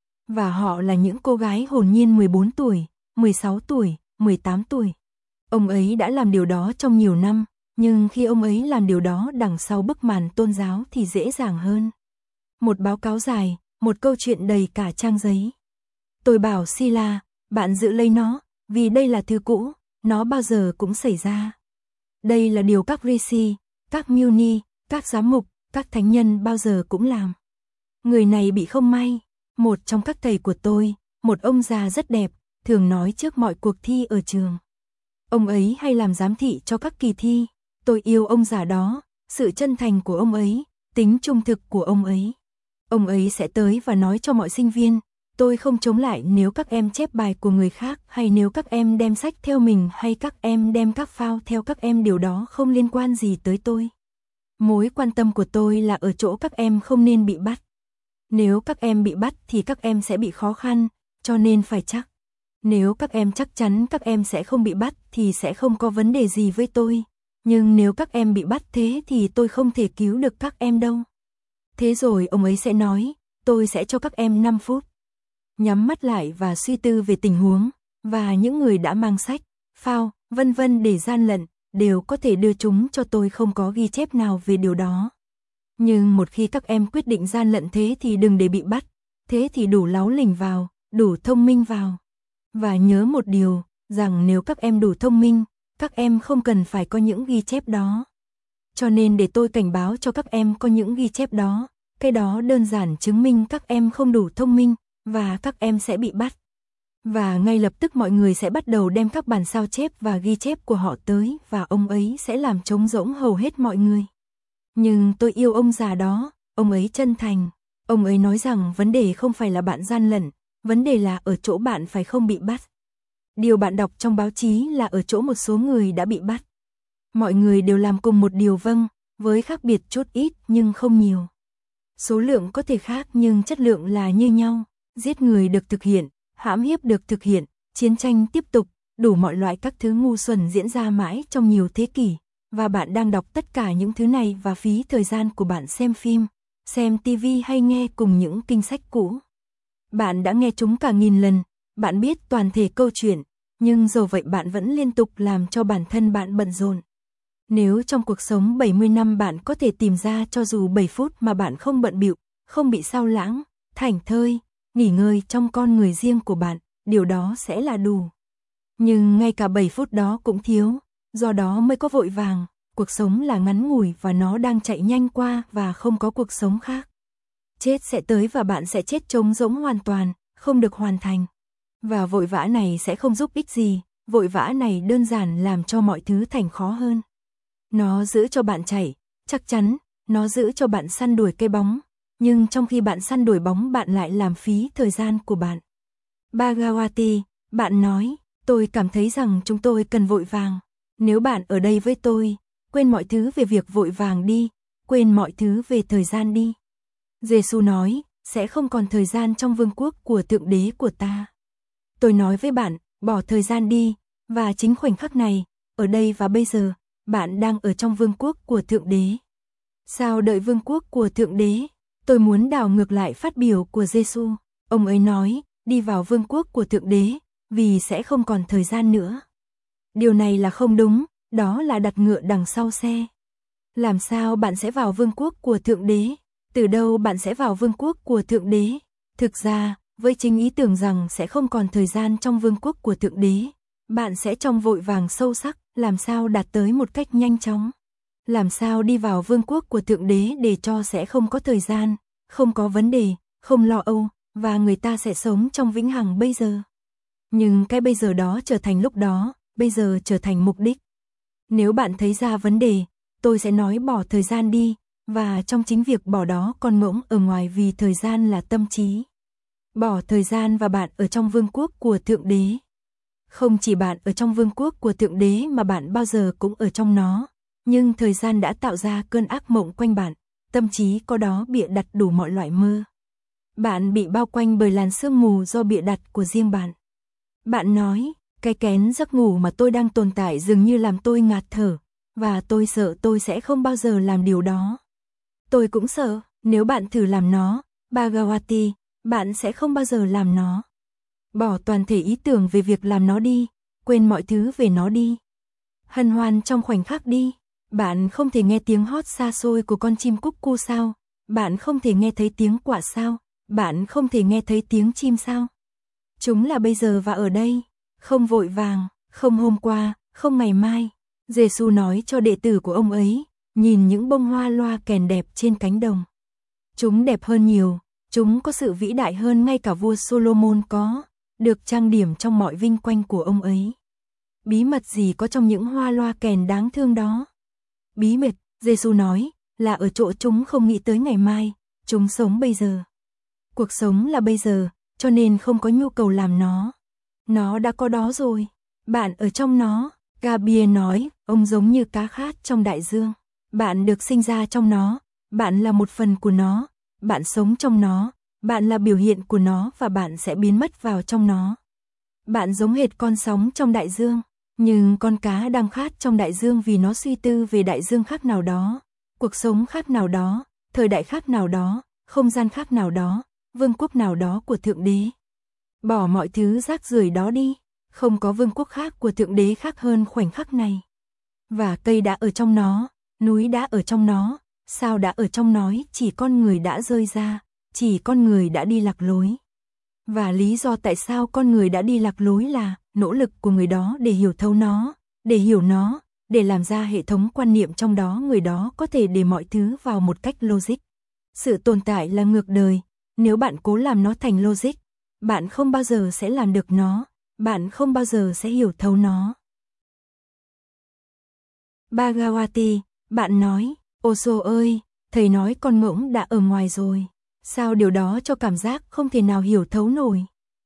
Và họ là những cô gái hồn nhiên 14 tuổi, 16 tuổi, 18 tuổi. Ông ấy đã làm điều đó trong nhiều năm, nhưng khi ông ấy làm điều đó đằng sau bức màn tôn giáo thì dễ dàng hơn. Một báo cáo dài, một câu chuyện đầy cả trang giấy. Tôi bảo Sila, bạn giữ lấy nó, vì đây là thứ cũ, nó bao giờ cũng xảy ra. Đây là điều các rishi, các muni, các giám mục, các thánh nhân bao giờ cũng làm. Người này bị không may, một trong các thầy của tôi, một ông già rất đẹp, thường nói trước mọi cuộc thi ở trường. Ông ấy hay làm giám thị cho các kỳ thi, tôi yêu ông già đó, sự chân thành của ông ấy, tính trung thực của ông ấy. Ông ấy sẽ tới và nói cho mọi sinh viên, tôi không chống lại nếu các em chép bài của người khác hay nếu các em đem sách theo mình hay các em đem các phao theo các em, điều đó không liên quan gì tới tôi. Mối quan tâm của tôi là ở chỗ các em không nên bị bắt. Nếu các em bị bắt thì các em sẽ bị khó khăn, cho nên phải chắc. Nếu các em chắc chắn các em sẽ không bị bắt thì sẽ không có vấn đề gì với tôi. Nhưng nếu các em bị bắt thế thì tôi không thể cứu được các em đâu. Thế rồi ông ấy sẽ nói, tôi sẽ cho các em 5 phút. Nhắm mắt lại và suy tư về tình huống, và những người đã mang sách, phao, vân vân để gian lận, đều có thể đưa chúng cho tôi, không có ghi chép nào về điều đó. Nhưng một khi các em quyết định gian lận thế thì đừng để bị bắt, thế thì đủ láu lỉnh vào, đủ thông minh vào. Và nhớ một điều, rằng nếu các em đủ thông minh, các em không cần phải có những ghi chép đó. Cho nên để tôi cảnh báo cho các em có những ghi chép đó, cái đó đơn giản chứng minh các em không đủ thông minh, và các em sẽ bị bắt. Và ngay lập tức mọi người sẽ bắt đầu đem các bản sao chép và ghi chép của họ tới và ông ấy sẽ làm trống rỗng hầu hết mọi người. Nhưng tôi yêu ông già đó, ông ấy chân thành. Ông ấy nói rằng vấn đề không phải là bạn gian lận, vấn đề là ở chỗ bạn phải không bị bắt. Điều bạn đọc trong báo chí là ở chỗ một số người đã bị bắt. Mọi người đều làm cùng một điều, vâng, với khác biệt chút ít nhưng không nhiều. Số lượng có thể khác nhưng chất lượng là như nhau. Giết người được thực hiện, hãm hiếp được thực hiện, chiến tranh tiếp tục, đủ mọi loại các thứ ngu xuẩn diễn ra mãi trong nhiều thế kỷ. Và bạn đang đọc tất cả những thứ này và phí thời gian của bạn xem phim, xem TV hay nghe cùng những kinh sách cũ. Bạn đã nghe chúng cả nghìn lần, bạn biết toàn thể câu chuyện, nhưng dầu vậy bạn vẫn liên tục làm cho bản thân bạn bận rộn. Nếu trong cuộc sống 70 năm bạn có thể tìm ra cho dù 7 phút mà bạn không bận bịu, không bị sao lãng, thảnh thơi, nghỉ ngơi trong con người riêng của bạn, điều đó sẽ là đủ. Nhưng ngay cả 7 phút đó cũng thiếu, do đó mới có vội vàng, cuộc sống là ngắn ngủi và nó đang chạy nhanh qua và không có cuộc sống khác. Chết sẽ tới và bạn sẽ chết trống rỗng hoàn toàn, không được hoàn thành. Và vội vã này sẽ không giúp ích gì, vội vã này đơn giản làm cho mọi thứ thành khó hơn. Nó giữ cho bạn chạy, chắc chắn, nó giữ cho bạn săn đuổi cây bóng, nhưng trong khi bạn săn đuổi bóng bạn lại làm phí thời gian của bạn. Bhagavati, bạn nói, tôi cảm thấy rằng chúng tôi cần vội vàng. Nếu bạn ở đây với tôi, quên mọi thứ về việc vội vàng đi, quên mọi thứ về thời gian đi. Giêsu nói, sẽ không còn thời gian trong vương quốc của Thượng Đế của ta. Tôi nói với bạn, bỏ thời gian đi, và chính khoảnh khắc này, ở đây và bây giờ, bạn đang ở trong vương quốc của Thượng Đế. Sao đợi vương quốc của Thượng Đế? Tôi muốn đảo ngược lại phát biểu của Giêsu. Ông ấy nói, đi vào vương quốc của Thượng Đế, vì sẽ không còn thời gian nữa. Điều này là không đúng, đó là đặt ngựa đằng sau xe. Làm sao bạn sẽ vào vương quốc của Thượng Đế? Từ đâu bạn sẽ vào vương quốc của Thượng Đế? Thực ra, với chính ý tưởng rằng sẽ không còn thời gian trong vương quốc của Thượng Đế, bạn sẽ trong vội vàng sâu sắc, làm sao đạt tới một cách nhanh chóng. Làm sao đi vào vương quốc của Thượng Đế để cho sẽ không có thời gian, không có vấn đề, không lo âu, và người ta sẽ sống trong vĩnh hằng bây giờ. Nhưng cái bây giờ đó trở thành lúc đó, bây giờ trở thành mục đích. Nếu bạn thấy ra vấn đề, tôi sẽ nói bỏ thời gian đi, và trong chính việc bỏ đó con ngỗng ở ngoài vì thời gian là tâm trí. Bỏ thời gian và bạn ở trong vương quốc của Thượng Đế. Không chỉ bạn ở trong vương quốc của Thượng Đế mà bạn bao giờ cũng ở trong nó, nhưng thời gian đã tạo ra cơn ác mộng quanh bạn, tâm trí có đó bịa đặt đủ mọi loại mơ. Bạn bị bao quanh bởi làn sương mù do bịa đặt của riêng bạn. Bạn nói, cái kén giấc ngủ mà tôi đang tồn tại dường như làm tôi ngạt thở, và tôi sợ tôi sẽ không bao giờ làm điều đó. Tôi cũng sợ, nếu bạn thử làm nó, Bhagavati, bạn sẽ không bao giờ làm nó. Bỏ toàn thể ý tưởng về việc làm nó đi, quên mọi thứ về nó đi. Hân hoan trong khoảnh khắc đi. Bạn không thể nghe tiếng hót xa xôi của con chim cúc cu sao? Bạn không thể nghe thấy tiếng quạ sao? Bạn không thể nghe thấy tiếng chim sao? Chúng là bây giờ và ở đây, không vội vàng, không hôm qua, không ngày mai. Giêsu nói cho đệ tử của ông ấy, nhìn những bông hoa loa kèn đẹp trên cánh đồng. Chúng đẹp hơn nhiều, chúng có sự vĩ đại hơn ngay cả vua Solomon có, được trang điểm trong mọi vinh quang của ông ấy. Bí mật gì có trong những hoa loa kèn đáng thương đó? Bí mật, Giêsu nói, là ở chỗ chúng không nghĩ tới ngày mai, chúng sống bây giờ. Cuộc sống là bây giờ, cho nên không có nhu cầu làm nó. Nó đã có đó rồi, bạn ở trong nó. Gabriel nói, ông giống như cá khát trong đại dương. Bạn được sinh ra trong nó, bạn là một phần của nó, bạn sống trong nó, bạn là biểu hiện của nó và bạn sẽ biến mất vào trong nó. Bạn giống hệt con sóng trong đại dương, nhưng con cá đang khát trong đại dương vì nó suy tư về đại dương khác nào đó, cuộc sống khác nào đó, thời đại khác nào đó, không gian khác nào đó, vương quốc nào đó của Thượng Đế. Bỏ mọi thứ rác rưởi đó đi, không có vương quốc khác của Thượng Đế khác hơn khoảnh khắc này. Và cây đã ở trong nó, núi đã ở trong nó, sao đã ở trong nó, chỉ con người đã rơi ra, chỉ con người đã đi lạc lối. Và lý do tại sao con người đã đi lạc lối là nỗ lực của người đó để hiểu thấu nó, để hiểu nó, để làm ra hệ thống quan niệm trong đó người đó có thể để mọi thứ vào một cách logic. Sự tồn tại là ngược đời, nếu bạn cố làm nó thành logic, bạn không bao giờ sẽ làm được nó, bạn không bao giờ sẽ hiểu thấu nó. Bhagavati, bạn nói, Osho ơi, thầy nói con ngỗng đã ở ngoài rồi. Sao điều đó cho cảm giác không thể nào hiểu thấu nổi?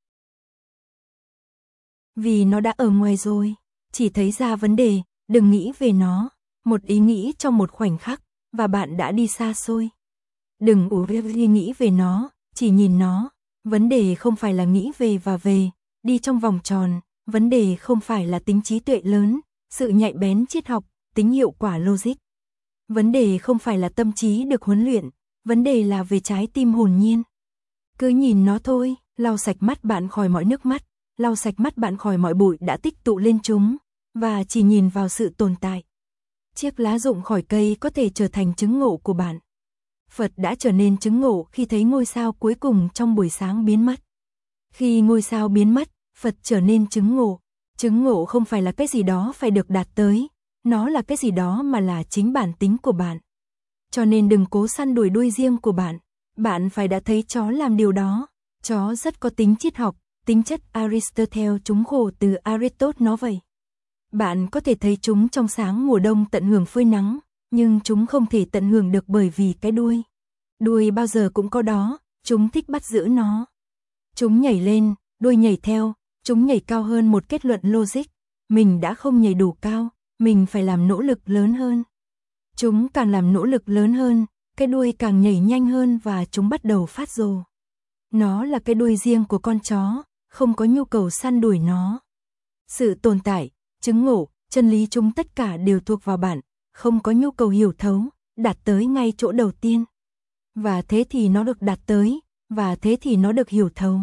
Vì nó đã ở ngoài rồi, chỉ thấy ra vấn đề, đừng nghĩ về nó, một ý nghĩ trong một khoảnh khắc, và bạn đã đi xa xôi. Đừng nghĩ về nó, chỉ nhìn nó, vấn đề không phải là nghĩ về và về, đi trong vòng tròn, vấn đề không phải là tính trí tuệ lớn, sự nhạy bén triết học, tính hiệu quả logic. Vấn đề không phải là tâm trí được huấn luyện, vấn đề là về trái tim hồn nhiên. Cứ nhìn nó thôi, lau sạch mắt bạn khỏi mọi nước mắt, lau sạch mắt bạn khỏi mọi bụi đã tích tụ lên chúng, và chỉ nhìn vào sự tồn tại. Chiếc lá rụng khỏi cây có thể trở thành chứng ngộ của bạn. Phật đã trở nên chứng ngộ khi thấy ngôi sao cuối cùng trong buổi sáng biến mất. Khi ngôi sao biến mất, Phật trở nên chứng ngộ. Chứng ngộ không phải là cái gì đó phải được đạt tới, nó là cái gì đó mà là chính bản tính của bạn. Cho nên đừng cố săn đuổi đuôi riêng của bạn. Bạn phải đã thấy chó làm điều đó. Chó rất có tính triết học, tính chất Aristotle chúng khổ từ Aristotle nó vậy. Bạn có thể thấy chúng trong sáng mùa đông tận hưởng phơi nắng, nhưng chúng không thể tận hưởng được bởi vì cái đuôi. Đuôi bao giờ cũng có đó, chúng thích bắt giữ nó. Chúng nhảy lên, đuôi nhảy theo, chúng nhảy cao hơn một kết luận logic. Mình đã không nhảy đủ cao, mình phải làm nỗ lực lớn hơn. Chúng càng làm nỗ lực lớn hơn, cái đuôi càng nhảy nhanh hơn và chúng bắt đầu phát rồ. Nó là cái đuôi riêng của con chó, không có nhu cầu săn đuổi nó. Sự tồn tại, chứng ngộ, chân lý chúng tất cả đều thuộc vào bạn, không có nhu cầu hiểu thấu, đạt tới ngay chỗ đầu tiên. Và thế thì nó được đạt tới, và thế thì nó được hiểu thấu.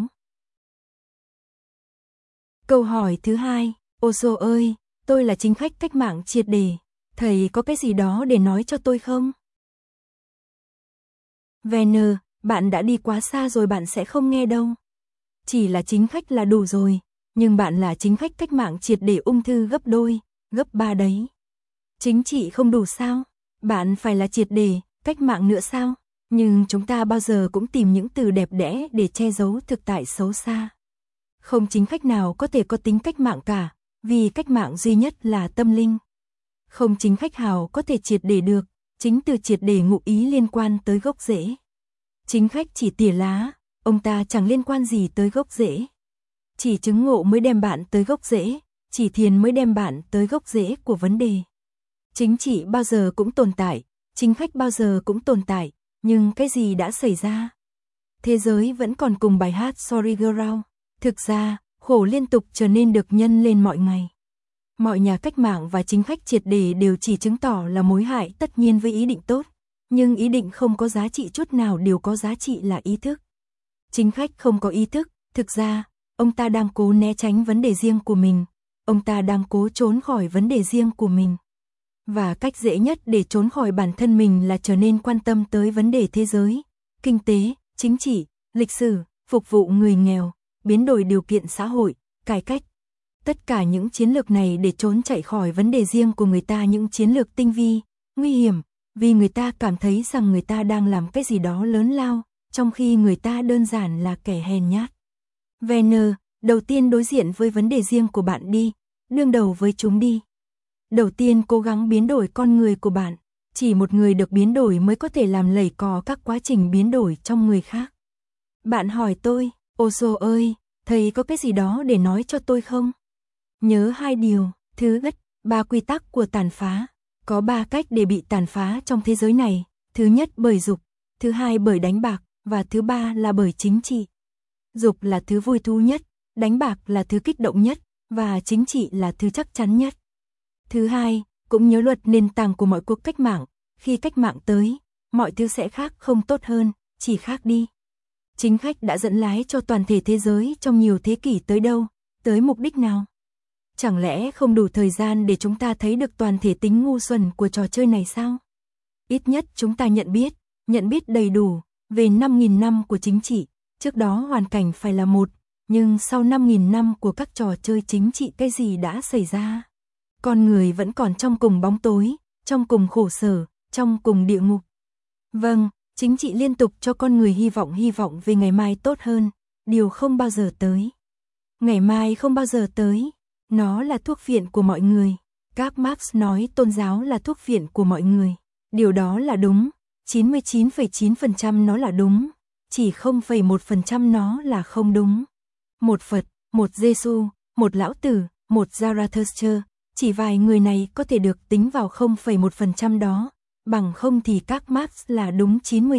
Câu hỏi thứ hai, Osho ơi, tôi là chính khách cách mạng triệt để, thầy có cái gì đó để nói cho tôi không? Werner, bạn đã đi quá xa rồi, bạn sẽ không nghe đâu. Chỉ là chính khách là đủ rồi, nhưng bạn là chính khách cách mạng triệt để ung thư gấp đôi, gấp 3 đấy. Chính trị không đủ sao? Bạn phải là triệt để, cách mạng nữa sao? Nhưng chúng ta bao giờ cũng tìm những từ đẹp đẽ để che giấu thực tại xấu xa. Không chính khách nào có thể có tính cách mạng cả, vì cách mạng duy nhất là tâm linh. Không chính khách nào có thể triệt để được, chính từ triệt để ngụ ý liên quan tới gốc rễ. Chính khách chỉ tỉa lá, ông ta chẳng liên quan gì tới gốc rễ. Chỉ chứng ngộ mới đem bạn tới gốc rễ, chỉ thiền mới đem bạn tới gốc rễ của vấn đề. Chính trị bao giờ cũng tồn tại, chính khách bao giờ cũng tồn tại, nhưng cái gì đã xảy ra? Thế giới vẫn còn cùng bài hát Sorry Girl. Thực ra, khổ liên tục trở nên được nhân lên mọi ngày. Mọi nhà cách mạng và chính khách triệt để đều chỉ chứng tỏ là mối hại tất nhiên với ý định tốt, nhưng ý định không có giá trị chút nào, điều có giá trị là ý thức. Chính khách không có ý thức, thực ra, ông ta đang cố né tránh vấn đề riêng của mình, ông ta đang cố trốn khỏi vấn đề riêng của mình. Và cách dễ nhất để trốn khỏi bản thân mình là trở nên quan tâm tới vấn đề thế giới, kinh tế, chính trị, lịch sử, phục vụ người nghèo, biến đổi điều kiện xã hội, cải cách. Tất cả những chiến lược này để trốn chạy khỏi vấn đề riêng của người ta, những chiến lược tinh vi, nguy hiểm, vì người ta cảm thấy rằng người ta đang làm cái gì đó lớn lao, trong khi người ta đơn giản là kẻ hèn nhát. Werner, đầu tiên đối diện với vấn đề riêng của bạn đi, đương đầu với chúng đi. Đầu tiên cố gắng biến đổi con người của bạn, chỉ một người được biến đổi mới có thể làm lầy cò các quá trình biến đổi trong người khác. Bạn hỏi tôi, Osho ơi, thầy có cái gì đó để nói cho tôi không? Nhớ 2 điều, thứ nhất, 3 quy tắc của tàn phá. Có 3 cách để bị tàn phá trong thế giới này, thứ nhất bởi dục, thứ hai bởi đánh bạc, và thứ ba là bởi chính trị. Dục là thứ vui thú nhất, đánh bạc là thứ kích động nhất, và chính trị là thứ chắc chắn nhất. Thứ hai, cũng nhớ luật nền tảng của mọi cuộc cách mạng, khi cách mạng tới, mọi thứ sẽ khác không tốt hơn, chỉ khác đi. Chính khách đã dẫn lái cho toàn thể thế giới trong nhiều thế kỷ tới đâu, tới mục đích nào? Chẳng lẽ không đủ thời gian để chúng ta thấy được toàn thể tính ngu xuẩn của trò chơi này sao? Ít nhất chúng ta nhận biết đầy đủ về 5.000 năm của chính trị, trước đó hoàn cảnh phải là một, nhưng sau 5.000 năm của các trò chơi chính trị cái gì đã xảy ra? Con người vẫn còn trong cùng bóng tối, trong cùng khổ sở, trong cùng địa ngục. Vâng, chính trị liên tục cho con người hy vọng về ngày mai tốt hơn, điều không bao giờ tới. Ngày mai không bao giờ tới, nó là thuốc phiện của mọi người. Các Marx nói tôn giáo là thuốc phiện của mọi người. Điều đó là đúng, 99,9% nó là đúng, chỉ 0,1% nó là không đúng. Một Phật, một Giêsu, một Lão Tử, một Zarathustra, chỉ vài người này có thể được tính vào 0,1% đó, bằng không thì các Marx là đúng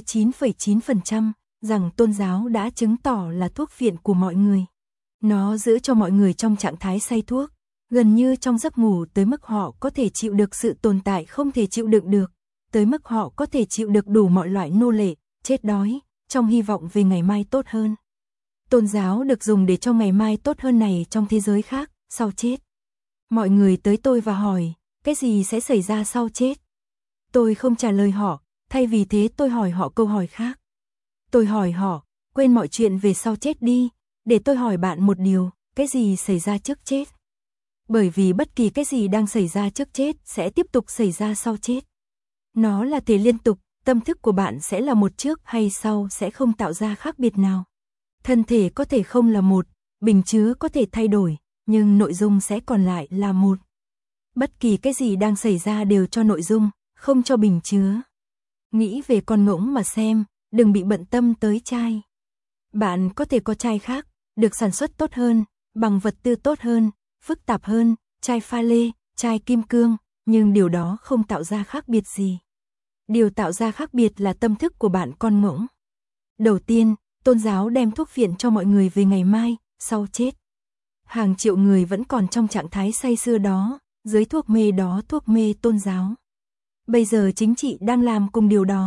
99,9%, rằng tôn giáo đã chứng tỏ là thuốc phiện của mọi người. Nó giữ cho mọi người trong trạng thái say thuốc, gần như trong giấc ngủ, tới mức họ có thể chịu được sự tồn tại không thể chịu đựng được, tới mức họ có thể chịu được đủ mọi loại nô lệ, chết đói, trong hy vọng về ngày mai tốt hơn. Tôn giáo được dùng để cho ngày mai tốt hơn này trong thế giới khác, sau chết. Mọi người tới tôi và hỏi, cái gì sẽ xảy ra sau chết? Tôi không trả lời họ, thay vì thế tôi hỏi họ câu hỏi khác. Tôi hỏi họ, quên mọi chuyện về sau chết đi, để tôi hỏi bạn một điều, cái gì xảy ra trước chết? Bởi vì bất kỳ cái gì đang xảy ra trước chết sẽ tiếp tục xảy ra sau chết. Nó là thể liên tục, tâm thức của bạn sẽ là một trước hay sau sẽ không tạo ra khác biệt nào. Thân thể có thể không là một, bình chứa có thể thay đổi, nhưng nội dung sẽ còn lại là một. Bất kỳ cái gì đang xảy ra đều cho nội dung, không cho bình chứa. Nghĩ về con ngỗng mà xem, đừng bị bận tâm tới chai. Bạn có thể có chai khác, được sản xuất tốt hơn, bằng vật tư tốt hơn, phức tạp hơn, chai pha lê, chai kim cương, nhưng điều đó không tạo ra khác biệt gì. Điều tạo ra khác biệt là tâm thức của bạn con ngỗng. Đầu tiên, tôn giáo đem thuốc phiện cho mọi người về ngày mai, sau chết. Hàng triệu người vẫn còn trong trạng thái say sưa đó, dưới thuốc mê đó, thuốc mê tôn giáo. Bây giờ chính trị đang làm cùng điều đó.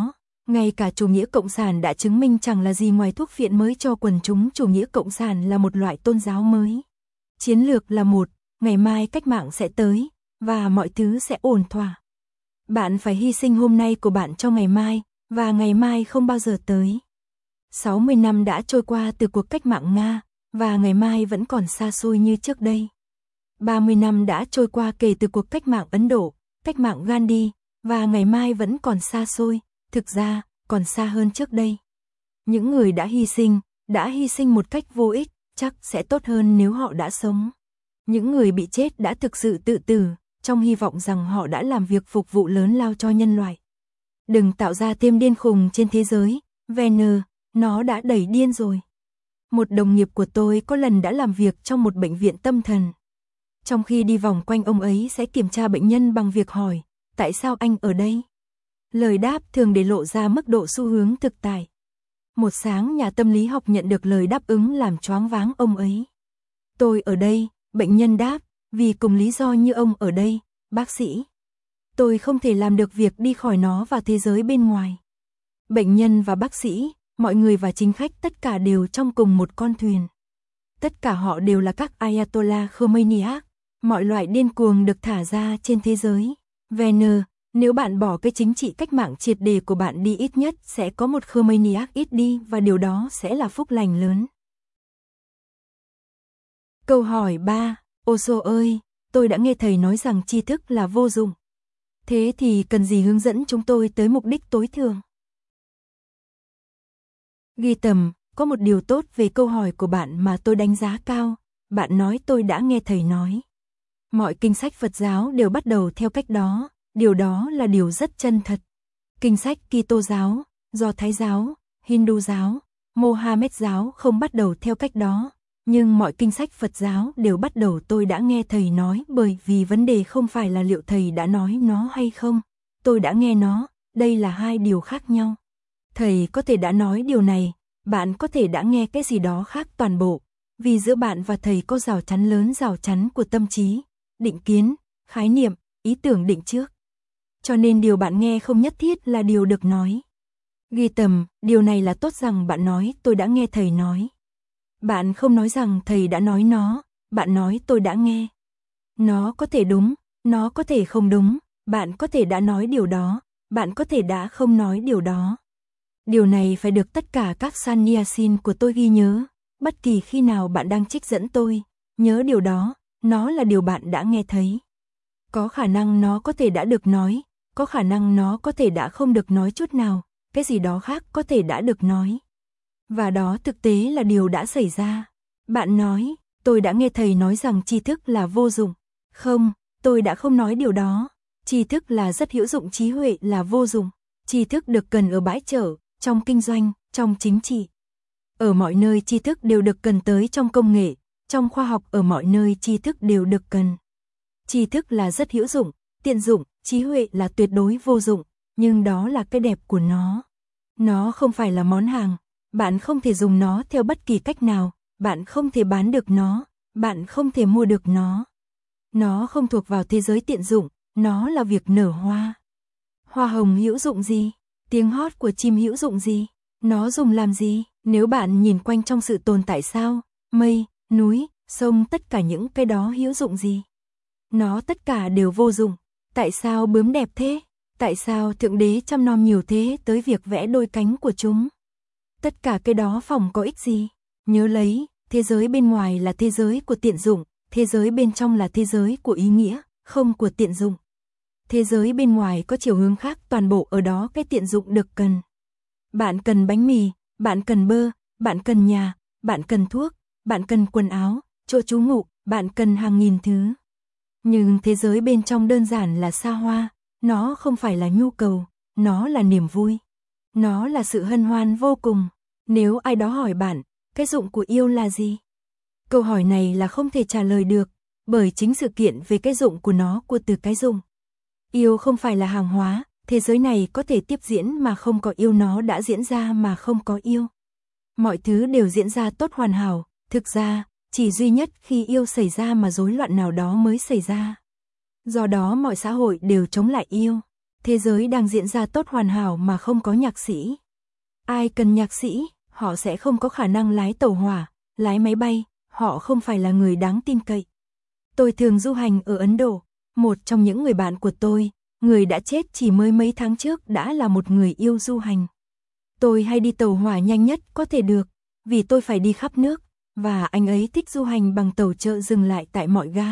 Ngay cả chủ nghĩa cộng sản đã chứng minh chẳng là gì ngoài thuốc phiện mới cho quần chúng. Chủ nghĩa cộng sản là một loại tôn giáo mới. Chiến lược là một, ngày mai cách mạng sẽ tới, và mọi thứ sẽ ổn thỏa. Bạn phải hy sinh hôm nay của bạn cho ngày mai, và ngày mai không bao giờ tới. 60 năm đã trôi qua từ cuộc cách mạng Nga, và ngày mai vẫn còn xa xôi như trước đây. 30 năm đã trôi qua kể từ cuộc cách mạng Ấn Độ, cách mạng Gandhi, và ngày mai vẫn còn xa xôi, thực ra, còn xa hơn trước đây. Những người đã hy sinh một cách vô ích, chắc sẽ tốt hơn nếu họ đã sống. Những người bị chết đã thực sự tự tử, trong hy vọng rằng họ đã làm việc phục vụ lớn lao cho nhân loại. Đừng tạo ra thêm điên khùng trên thế giới, Werner, nó đã đầy điên rồi. Một đồng nghiệp của tôi có lần đã làm việc trong một bệnh viện tâm thần. Trong khi đi vòng quanh ông ấy sẽ kiểm tra bệnh nhân bằng việc hỏi, tại sao anh ở đây? Lời đáp thường để lộ ra mức độ xu hướng thực tại. Một sáng nhà tâm lý học nhận được lời đáp ứng làm choáng váng ông ấy. Tôi ở đây, bệnh nhân đáp, vì cùng lý do như ông ở đây, bác sĩ. Tôi không thể làm được việc đi khỏi nó vào thế giới bên ngoài. Bệnh nhân và bác sĩ, mọi người và chính khách tất cả đều trong cùng một con thuyền. Tất cả họ đều là các Ayatollah Khomeiniac, mọi loại điên cuồng được thả ra trên thế giới. Werner, nếu bạn bỏ cái chính trị cách mạng triệt để của bạn đi ít nhất sẽ có một Khomeiniac ít đi và điều đó sẽ là phúc lành lớn. Câu hỏi 3. Osho ơi, tôi đã nghe thầy nói rằng tri thức là vô dụng. Thế thì cần gì hướng dẫn chúng tôi tới mục đích tối thượng? Ghi tầm, có một điều tốt về câu hỏi của bạn mà tôi đánh giá cao. Bạn nói tôi đã nghe thầy nói. Mọi kinh sách Phật giáo đều bắt đầu theo cách đó, điều đó là điều rất chân thật. Kinh sách Kitô giáo, Do Thái giáo, Hindu giáo, Mohammed giáo không bắt đầu theo cách đó. Nhưng mọi kinh sách Phật giáo đều bắt đầu tôi đã nghe thầy nói bởi vì vấn đề không phải là liệu thầy đã nói nó hay không. Tôi đã nghe nó, đây là hai điều khác nhau. Thầy có thể đã nói điều này, bạn có thể đã nghe cái gì đó khác toàn bộ. Vì giữa bạn và thầy có rào chắn lớn, rào chắn của tâm trí, định kiến, khái niệm, ý tưởng định trước. Cho nên điều bạn nghe không nhất thiết là điều được nói. Ghi tầm, điều này là tốt rằng bạn nói tôi đã nghe thầy nói. Bạn không nói rằng thầy đã nói nó, bạn nói tôi đã nghe. Nó có thể đúng, nó có thể không đúng, bạn có thể đã nói điều đó, bạn có thể đã không nói điều đó. Điều này phải được tất cả các sannyasin của tôi ghi nhớ, bất kỳ khi nào bạn đang trích dẫn tôi, nhớ điều đó, nó là điều bạn đã nghe thấy. Có khả năng nó có thể đã được nói, có khả năng nó có thể đã không được nói chút nào, cái gì đó khác có thể đã được nói. Và đó thực tế là điều đã xảy ra. Bạn nói, tôi đã nghe thầy nói rằng tri thức là vô dụng. Không, tôi đã không nói điều đó. Tri thức là rất hữu dụng, trí huệ là vô dụng. Tri thức được cần ở bãi chợ, trong kinh doanh, trong chính trị. Ở mọi nơi tri thức đều được cần tới, trong công nghệ, trong khoa học, ở mọi nơi tri thức đều được cần. Tri thức là rất hữu dụng, tiện dụng, trí huệ là tuyệt đối vô dụng, nhưng đó là cái đẹp của nó. Nó không phải là món hàng, bạn không thể dùng nó theo bất kỳ cách nào, bạn không thể bán được nó, bạn không thể mua được nó. Nó không thuộc vào thế giới tiện dụng, nó là việc nở hoa. Hoa hồng hữu dụng gì? Tiếng hót của chim hữu dụng gì? Nó dùng làm gì? Nếu bạn nhìn quanh trong sự tồn tại sao, mây, núi, sông, tất cả những cái đó hữu dụng gì? Nó tất cả đều vô dụng. Tại sao bướm đẹp thế? Tại sao Thượng Đế chăm nom nhiều thế tới việc vẽ đôi cánh của chúng? Tất cả cái đó phòng có ích gì? Nhớ lấy, thế giới bên ngoài là thế giới của tiện dụng, thế giới bên trong là thế giới của ý nghĩa, không của tiện dụng. Thế giới bên ngoài có chiều hướng khác, toàn bộ ở đó cái tiện dụng được cần. Bạn cần bánh mì, bạn cần bơ, bạn cần nhà, bạn cần thuốc, bạn cần quần áo, chỗ trú ngụ, bạn cần hàng nghìn thứ. Nhưng thế giới bên trong đơn giản là xa hoa, nó không phải là nhu cầu, nó là niềm vui. Nó là sự hân hoan vô cùng. Nếu ai đó hỏi bạn, cái dụng của yêu là gì? Câu hỏi này là không thể trả lời được, bởi chính sự kiện về cái dụng của nó của từ cái dụng. Yêu không phải là hàng hóa, thế giới này có thể tiếp diễn mà không có yêu, nó đã diễn ra mà không có yêu. Mọi thứ đều diễn ra tốt hoàn hảo, thực ra, chỉ duy nhất khi yêu xảy ra mà rối loạn nào đó mới xảy ra. Do đó mọi xã hội đều chống lại yêu. Thế giới đang diễn ra tốt hoàn hảo mà không có nhạc sĩ. Ai cần nhạc sĩ, họ sẽ không có khả năng lái tàu hỏa, lái máy bay, họ không phải là người đáng tin cậy. Tôi thường du hành ở Ấn Độ, một trong những người bạn của tôi, người đã chết chỉ mới mấy tháng trước đã là một người yêu du hành. Tôi hay đi tàu hỏa nhanh nhất có thể được, vì tôi phải đi khắp nước, và anh ấy thích du hành bằng tàu chợ dừng lại tại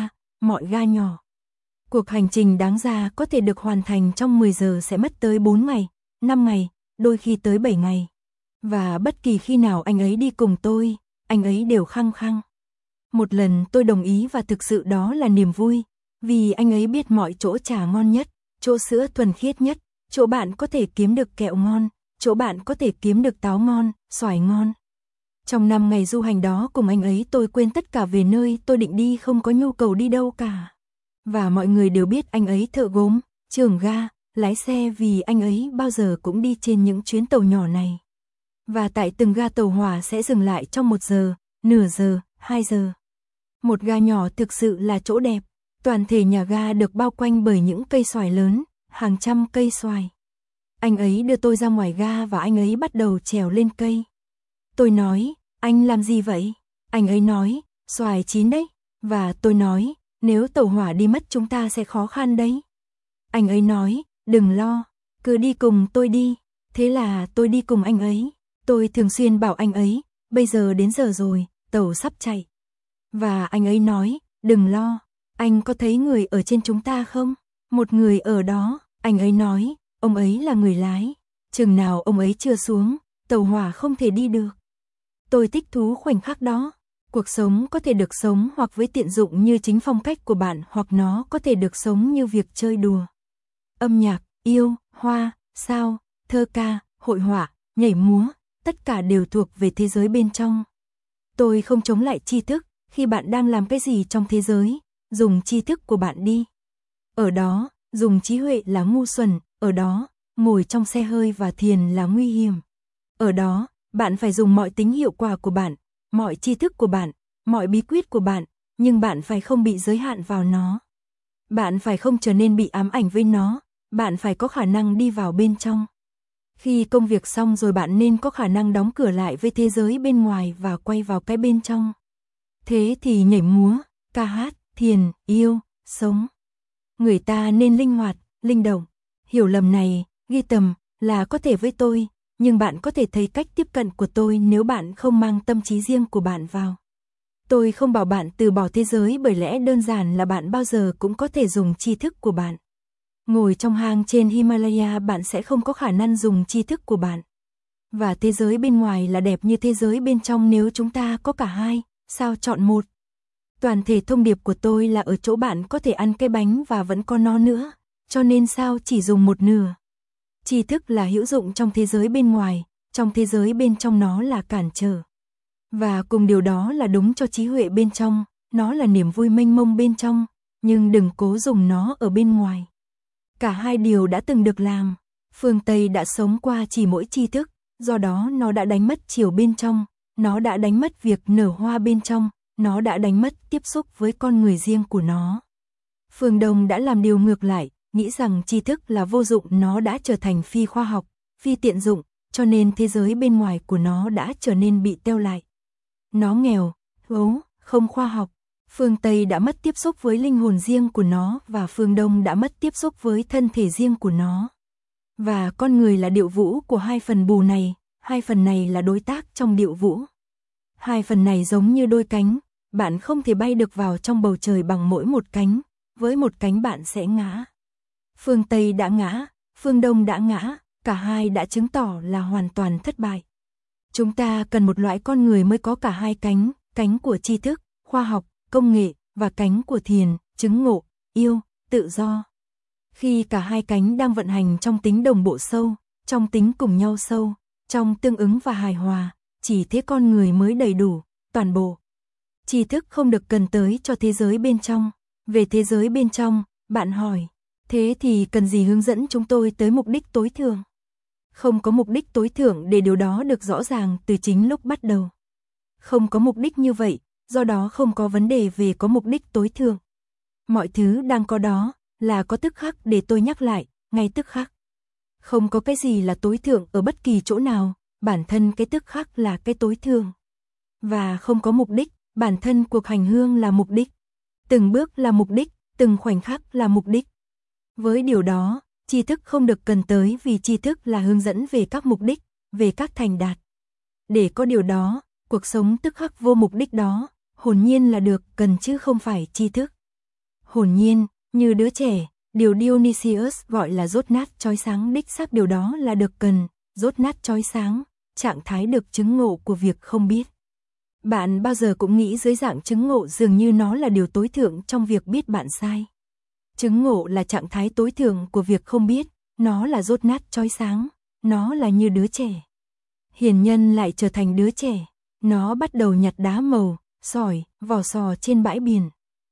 mọi ga nhỏ. Cuộc hành trình đáng ra có thể được hoàn thành trong 10 giờ sẽ mất tới 4 ngày, 5 ngày, đôi khi tới 7 ngày. Và bất kỳ khi nào anh ấy đi cùng tôi, anh ấy đều khăng khăng. Một lần tôi đồng ý và thực sự đó là niềm vui, vì anh ấy biết mọi chỗ trà ngon nhất, chỗ sữa thuần khiết nhất, chỗ bạn có thể kiếm được kẹo ngon, chỗ bạn có thể kiếm được táo ngon, xoài ngon. Trong 5 ngày du hành đó cùng anh ấy tôi quên tất cả về nơi tôi định đi, không có nhu cầu đi đâu cả. Và mọi người đều biết anh ấy thợ gốm, trưởng ga, lái xe vì anh ấy bao giờ cũng đi trên những chuyến tàu nhỏ này. Và tại từng ga tàu hỏa sẽ dừng lại trong 1 giờ, nửa giờ, 2 giờ. Một ga nhỏ thực sự là chỗ đẹp, toàn thể nhà ga được bao quanh bởi những cây xoài lớn, hàng trăm cây xoài. Anh ấy đưa tôi ra ngoài ga và anh ấy bắt đầu trèo lên cây. Tôi nói, anh làm gì vậy? Anh ấy nói, xoài chín đấy. Và tôi nói, nếu tàu hỏa đi mất chúng ta sẽ khó khăn đấy. Anh ấy nói, đừng lo, cứ đi cùng tôi đi. Thế là tôi đi cùng anh ấy. Tôi thường xuyên bảo anh ấy, bây giờ đến giờ rồi, tàu sắp chạy. Và anh ấy nói, đừng lo, anh có thấy người ở trên chúng ta không? Một người ở đó, anh ấy nói, ông ấy là người lái. Chừng nào ông ấy chưa xuống, tàu hỏa không thể đi được. Tôi thích thú khoảnh khắc đó. Cuộc sống có thể được sống hoặc với tiện dụng như chính phong cách của bạn, hoặc nó có thể được sống như việc chơi đùa. Âm nhạc, yêu, hoa, sao, thơ ca, hội họa, nhảy múa, tất cả đều thuộc về thế giới bên trong. Tôi không chống lại tri thức, khi bạn đang làm cái gì trong thế giới, dùng tri thức của bạn đi. Ở đó, dùng trí huệ là ngu xuẩn, ở đó, ngồi trong xe hơi và thiền là nguy hiểm. Ở đó, bạn phải dùng mọi tính hiệu quả của bạn, mọi tri thức của bạn, mọi bí quyết của bạn, nhưng bạn phải không bị giới hạn vào nó. Bạn phải không trở nên bị ám ảnh với nó, bạn phải có khả năng đi vào bên trong. Khi công việc xong rồi bạn nên có khả năng đóng cửa lại với thế giới bên ngoài và quay vào cái bên trong. Thế thì nhảy múa, ca hát, thiền, yêu, sống. Người ta nên linh hoạt, linh động. Hiểu lầm này, ghi tầm, là có thể với tôi, nhưng bạn có thể thấy cách tiếp cận của tôi nếu bạn không mang tâm trí riêng của bạn vào. Tôi không bảo bạn từ bỏ thế giới bởi lẽ đơn giản là bạn bao giờ cũng có thể dùng tri thức của bạn. Ngồi trong hang trên Himalaya bạn sẽ không có khả năng dùng tri thức của bạn. Và thế giới bên ngoài là đẹp như thế giới bên trong nếu chúng ta có cả hai, sao chọn một? Toàn thể thông điệp của tôi là ở chỗ bạn có thể ăn cái bánh và vẫn có nó nữa, cho nên sao chỉ dùng một nửa? Tri thức là hữu dụng trong thế giới bên ngoài, trong thế giới bên trong nó là cản trở. Và cùng điều đó là đúng cho trí huệ bên trong, nó là niềm vui mênh mông bên trong, nhưng đừng cố dùng nó ở bên ngoài. Cả hai điều đã từng được làm, phương Tây đã sống qua chỉ mỗi tri thức, do đó nó đã đánh mất chiều bên trong, nó đã đánh mất việc nở hoa bên trong, nó đã đánh mất tiếp xúc với con người riêng của nó. Phương Đông đã làm điều ngược lại, nghĩ rằng tri thức là vô dụng, nó đã trở thành phi khoa học, phi tiện dụng, cho nên thế giới bên ngoài của nó đã trở nên bị teo lại. Nó nghèo, ấu, không khoa học. Phương Tây đã mất tiếp xúc với linh hồn riêng của nó và phương Đông đã mất tiếp xúc với thân thể riêng của nó. Và con người là điệu vũ của hai phần bù này, hai phần này là đối tác trong điệu vũ. Hai phần này giống như đôi cánh, bạn không thể bay được vào trong bầu trời bằng mỗi một cánh, với một cánh bạn sẽ ngã. Phương Tây đã ngã, phương Đông đã ngã, cả hai đã chứng tỏ là hoàn toàn thất bại. Chúng ta cần một loại con người mới có cả hai cánh, cánh của tri thức, khoa học, công nghệ, và cánh của thiền, chứng ngộ, yêu, tự do. Khi cả hai cánh đang vận hành trong tính đồng bộ sâu, trong tính cùng nhau sâu, trong tương ứng và hài hòa, chỉ thế con người mới đầy đủ, toàn bộ. Tri thức không được cần tới cho thế giới bên trong. Về thế giới bên trong, bạn hỏi, thế thì cần gì hướng dẫn chúng tôi tới mục đích tối thượng? Không có mục đích tối thượng để điều đó được rõ ràng từ chính lúc bắt đầu. Không có mục đích như vậy, do đó không có vấn đề về có mục đích tối thượng. Mọi thứ đang có đó, là có tức khắc để tôi nhắc lại, ngay tức khắc. Không có cái gì là tối thượng ở bất kỳ chỗ nào, bản thân cái tức khắc là cái tối thượng. Và không có mục đích, bản thân cuộc hành hương là mục đích. Từng bước là mục đích, từng khoảnh khắc là mục đích. Với điều đó, tri thức không được cần tới vì tri thức là hướng dẫn về các mục đích, về các thành đạt. Để có điều đó, cuộc sống tức khắc vô mục đích đó, hồn nhiên là được cần chứ không phải tri thức. Hồn nhiên, như đứa trẻ, điều Dionysius gọi là dốt nát chói sáng đích xác điều đó là được cần, dốt nát chói sáng, trạng thái được chứng ngộ của việc không biết. Bạn bao giờ cũng nghĩ dưới dạng chứng ngộ dường như nó là điều tối thượng trong việc biết bạn sai. Chứng ngộ là trạng thái tối thượng của việc không biết, nó là dốt nát chói sáng, nó là như đứa trẻ. Hiền nhân lại trở thành đứa trẻ, nó bắt đầu nhặt đá màu, sỏi, vỏ sò trên bãi biển.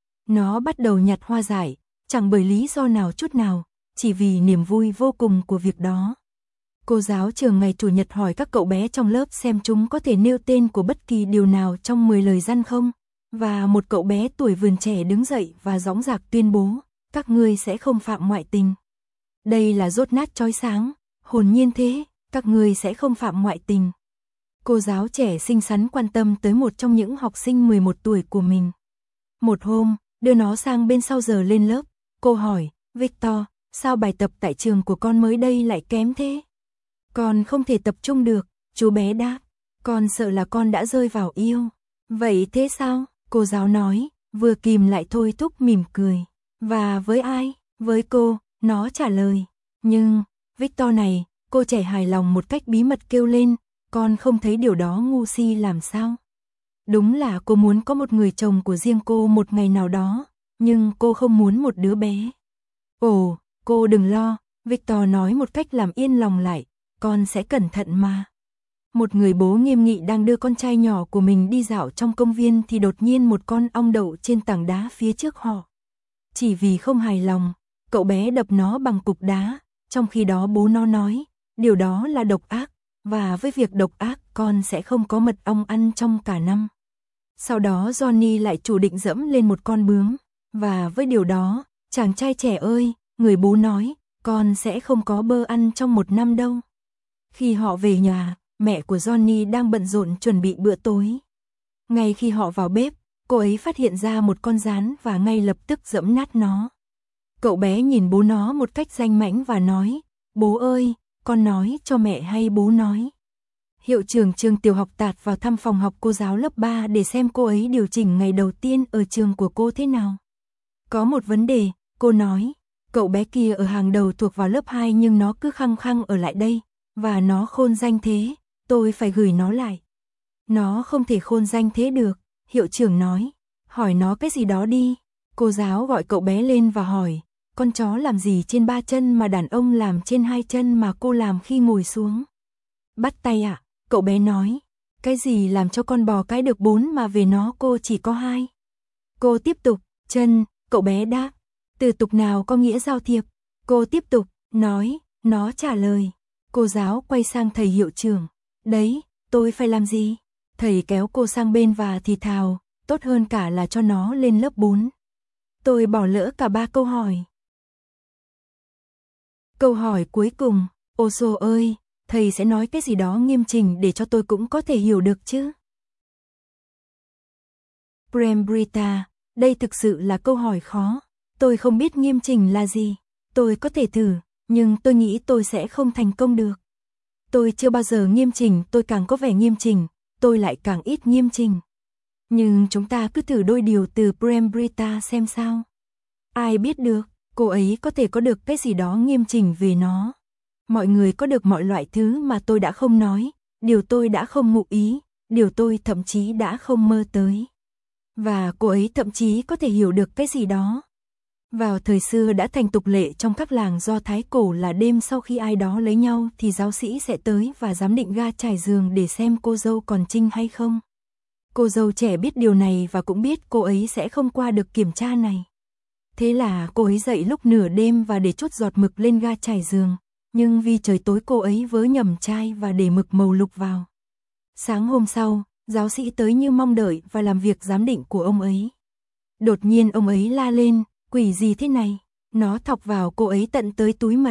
Nó bắt đầu nhặt hoa dại, chẳng bởi lý do nào chút nào, chỉ vì niềm vui vô cùng của việc đó. Cô giáo trường ngày Chủ nhật hỏi các cậu bé trong lớp xem chúng có thể nêu tên của bất kỳ điều nào trong 10 lời răn không, và một cậu bé tuổi vườn trẻ đứng dậy và dõng dạc tuyên bố, các ngươi sẽ không phạm ngoại tình. Đây là dốt nát chói sáng, hồn nhiên thế, các ngươi sẽ không phạm ngoại tình. Cô giáo trẻ xinh xắn quan tâm tới một trong những học sinh 11 tuổi của mình. Một hôm, đưa nó sang bên sau giờ lên lớp, cô hỏi, Victor, sao bài tập tại trường của con mới đây lại kém thế? Con không thể tập trung được, chú bé đáp, con sợ là con đã rơi vào yêu. Vậy thế sao? Cô giáo nói, vừa kìm lại thôi thúc mỉm cười. Và với ai? Với cô, nó trả lời. Nhưng, Victor này, cô trẻ hài lòng một cách bí mật kêu lên, con không thấy điều đó ngu si làm sao? Đúng là cô muốn có một người chồng của riêng cô một ngày nào đó, nhưng cô không muốn một đứa bé. Ồ, cô đừng lo, Victor nói một cách làm yên lòng lại, con sẽ cẩn thận mà. Một người bố nghiêm nghị đang đưa con trai nhỏ của mình đi dạo trong công viên thì đột nhiên một con ong đậu trên tảng đá phía trước họ. Chỉ vì không hài lòng, cậu bé đập nó bằng cục đá, trong khi đó bố nó nói, điều đó là độc ác, và với việc độc ác con sẽ không có mật ong ăn trong cả năm. Sau đó Johnny lại chủ định dẫm lên một con bướm, và với điều đó, chàng trai trẻ ơi, người bố nói, con sẽ không có bơ ăn trong một năm đâu. Khi họ về nhà, mẹ của Johnny đang bận rộn chuẩn bị bữa tối. Ngay khi họ vào bếp, cô ấy phát hiện ra một con gián và ngay lập tức giẫm nát nó. Cậu bé nhìn bố nó một cách danh mãnh và nói, bố ơi, con nói cho mẹ hay bố nói. Hiệu trưởng trường tiểu học tạt vào thăm phòng học cô giáo lớp 3 để xem cô ấy điều chỉnh ngày đầu tiên ở trường của cô thế nào. Có một vấn đề, cô nói, cậu bé kia ở hàng đầu thuộc vào lớp 2 nhưng nó cứ khăng khăng ở lại đây, và nó khôn danh thế, tôi phải gửi nó lại. Nó không thể khôn danh thế được, hiệu trưởng nói, hỏi nó cái gì đó đi. Cô giáo gọi cậu bé lên và hỏi, con chó làm gì trên 3 chân mà đàn ông làm trên 2 chân mà cô làm khi ngồi xuống? Bắt tay ạ, cậu bé nói, cái gì làm cho con bò cái được 4 mà về nó cô chỉ có 2? Cô tiếp tục, chân, cậu bé đáp, từ tục nào có nghĩa giao thiệp? Cô tiếp tục, nói, nó trả lời. Cô giáo quay sang thầy hiệu trưởng, đấy, tôi phải làm gì? Thầy kéo cô sang bên và thì thào, tốt hơn cả là cho nó lên lớp 4. Tôi bỏ lỡ cả 3 câu hỏi. Câu hỏi cuối cùng, ô xô ơi, thầy sẽ nói cái gì đó nghiêm chỉnh để cho tôi cũng có thể hiểu được chứ? Prembrita, đây thực sự là câu hỏi khó. Tôi không biết nghiêm chỉnh là gì. Tôi có thể thử, nhưng tôi nghĩ tôi sẽ không thành công được. Tôi chưa bao giờ nghiêm chỉnh, tôi càng có vẻ nghiêm chỉnh, tôi lại càng ít nghiêm chỉnh. Nhưng chúng ta cứ thử đôi điều từ Prembrita xem sao. Ai biết được, cô ấy có thể có được cái gì đó nghiêm chỉnh về nó. Mọi người có được mọi loại thứ mà tôi đã không nói, điều tôi đã không ngụ ý, điều tôi thậm chí đã không mơ tới. Và cô ấy thậm chí có thể hiểu được cái gì đó. Vào thời xưa đã thành tục lệ trong các làng Do Thái cổ là đêm sau khi ai đó lấy nhau thì giáo sĩ sẽ tới và giám định ga trải giường để xem cô dâu còn trinh hay không. Cô dâu trẻ biết điều này và cũng biết cô ấy sẽ không qua được kiểm tra này. Thế là cô ấy dậy lúc nửa đêm và để chút giọt mực lên ga trải giường, nhưng vì trời tối cô ấy vớ nhầm chai và để mực màu lục vào. Sáng hôm sau, giáo sĩ tới như mong đợi và làm việc giám định của ông ấy. Đột nhiên ông ấy la lên, quỷ gì thế này? Nó thọc vào cô ấy tận tới túi mật,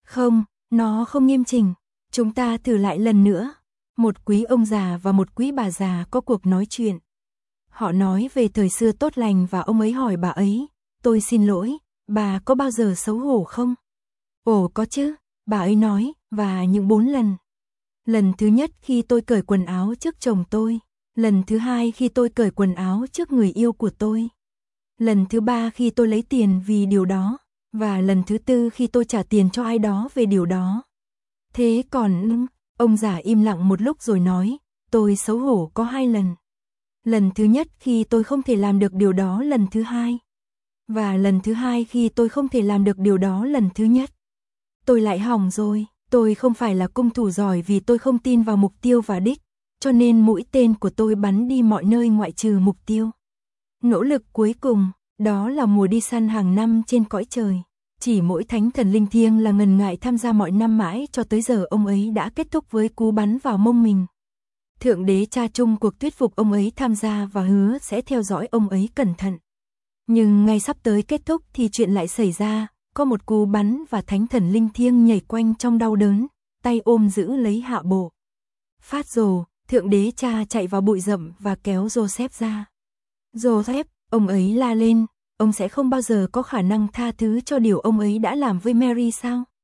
Không, nó không nghiêm chỉnh. Chúng ta thử lại lần nữa. Một quý ông già và một quý bà già có cuộc nói chuyện. Họ nói về thời xưa tốt lành và ông ấy hỏi bà ấy, tôi xin lỗi, bà có bao giờ xấu hổ không? Ồ có chứ, bà ấy nói, và những 4 lần. Lần thứ nhất khi tôi cởi quần áo trước chồng tôi. Lần thứ hai khi tôi cởi quần áo trước người yêu của tôi. Lần thứ ba khi tôi lấy tiền vì điều đó. Và lần thứ tư khi tôi trả tiền cho ai đó về điều đó. Thế còn, ông già im lặng một lúc rồi nói, tôi xấu hổ có 2 lần. Lần thứ nhất khi tôi không thể làm được điều đó lần thứ hai. Và lần thứ hai khi tôi không thể làm được điều đó lần thứ nhất. Tôi lại hỏng rồi, tôi không phải là cung thủ giỏi vì tôi không tin vào mục tiêu và đích, cho nên mũi tên của tôi bắn đi mọi nơi ngoại trừ mục tiêu. Nỗ lực cuối cùng, đó là mùa đi săn hàng năm trên cõi trời. Chỉ mỗi thánh thần linh thiêng là ngần ngại tham gia mọi năm mãi cho tới giờ ông ấy đã kết thúc với cú bắn vào mông mình. Thượng đế cha chung cuộc thuyết phục ông ấy tham gia và hứa sẽ theo dõi ông ấy cẩn thận. Nhưng ngay sắp tới kết thúc thì chuyện lại xảy ra, có một cú bắn và thánh thần linh thiêng nhảy quanh trong đau đớn, tay ôm giữ lấy hạ bộ. Phát rồ, thượng đế cha chạy vào bụi rậm và kéo Joseph ra. Joseph, ông ấy la lên, ông sẽ không bao giờ có khả năng tha thứ cho điều ông ấy đã làm với Mary sao?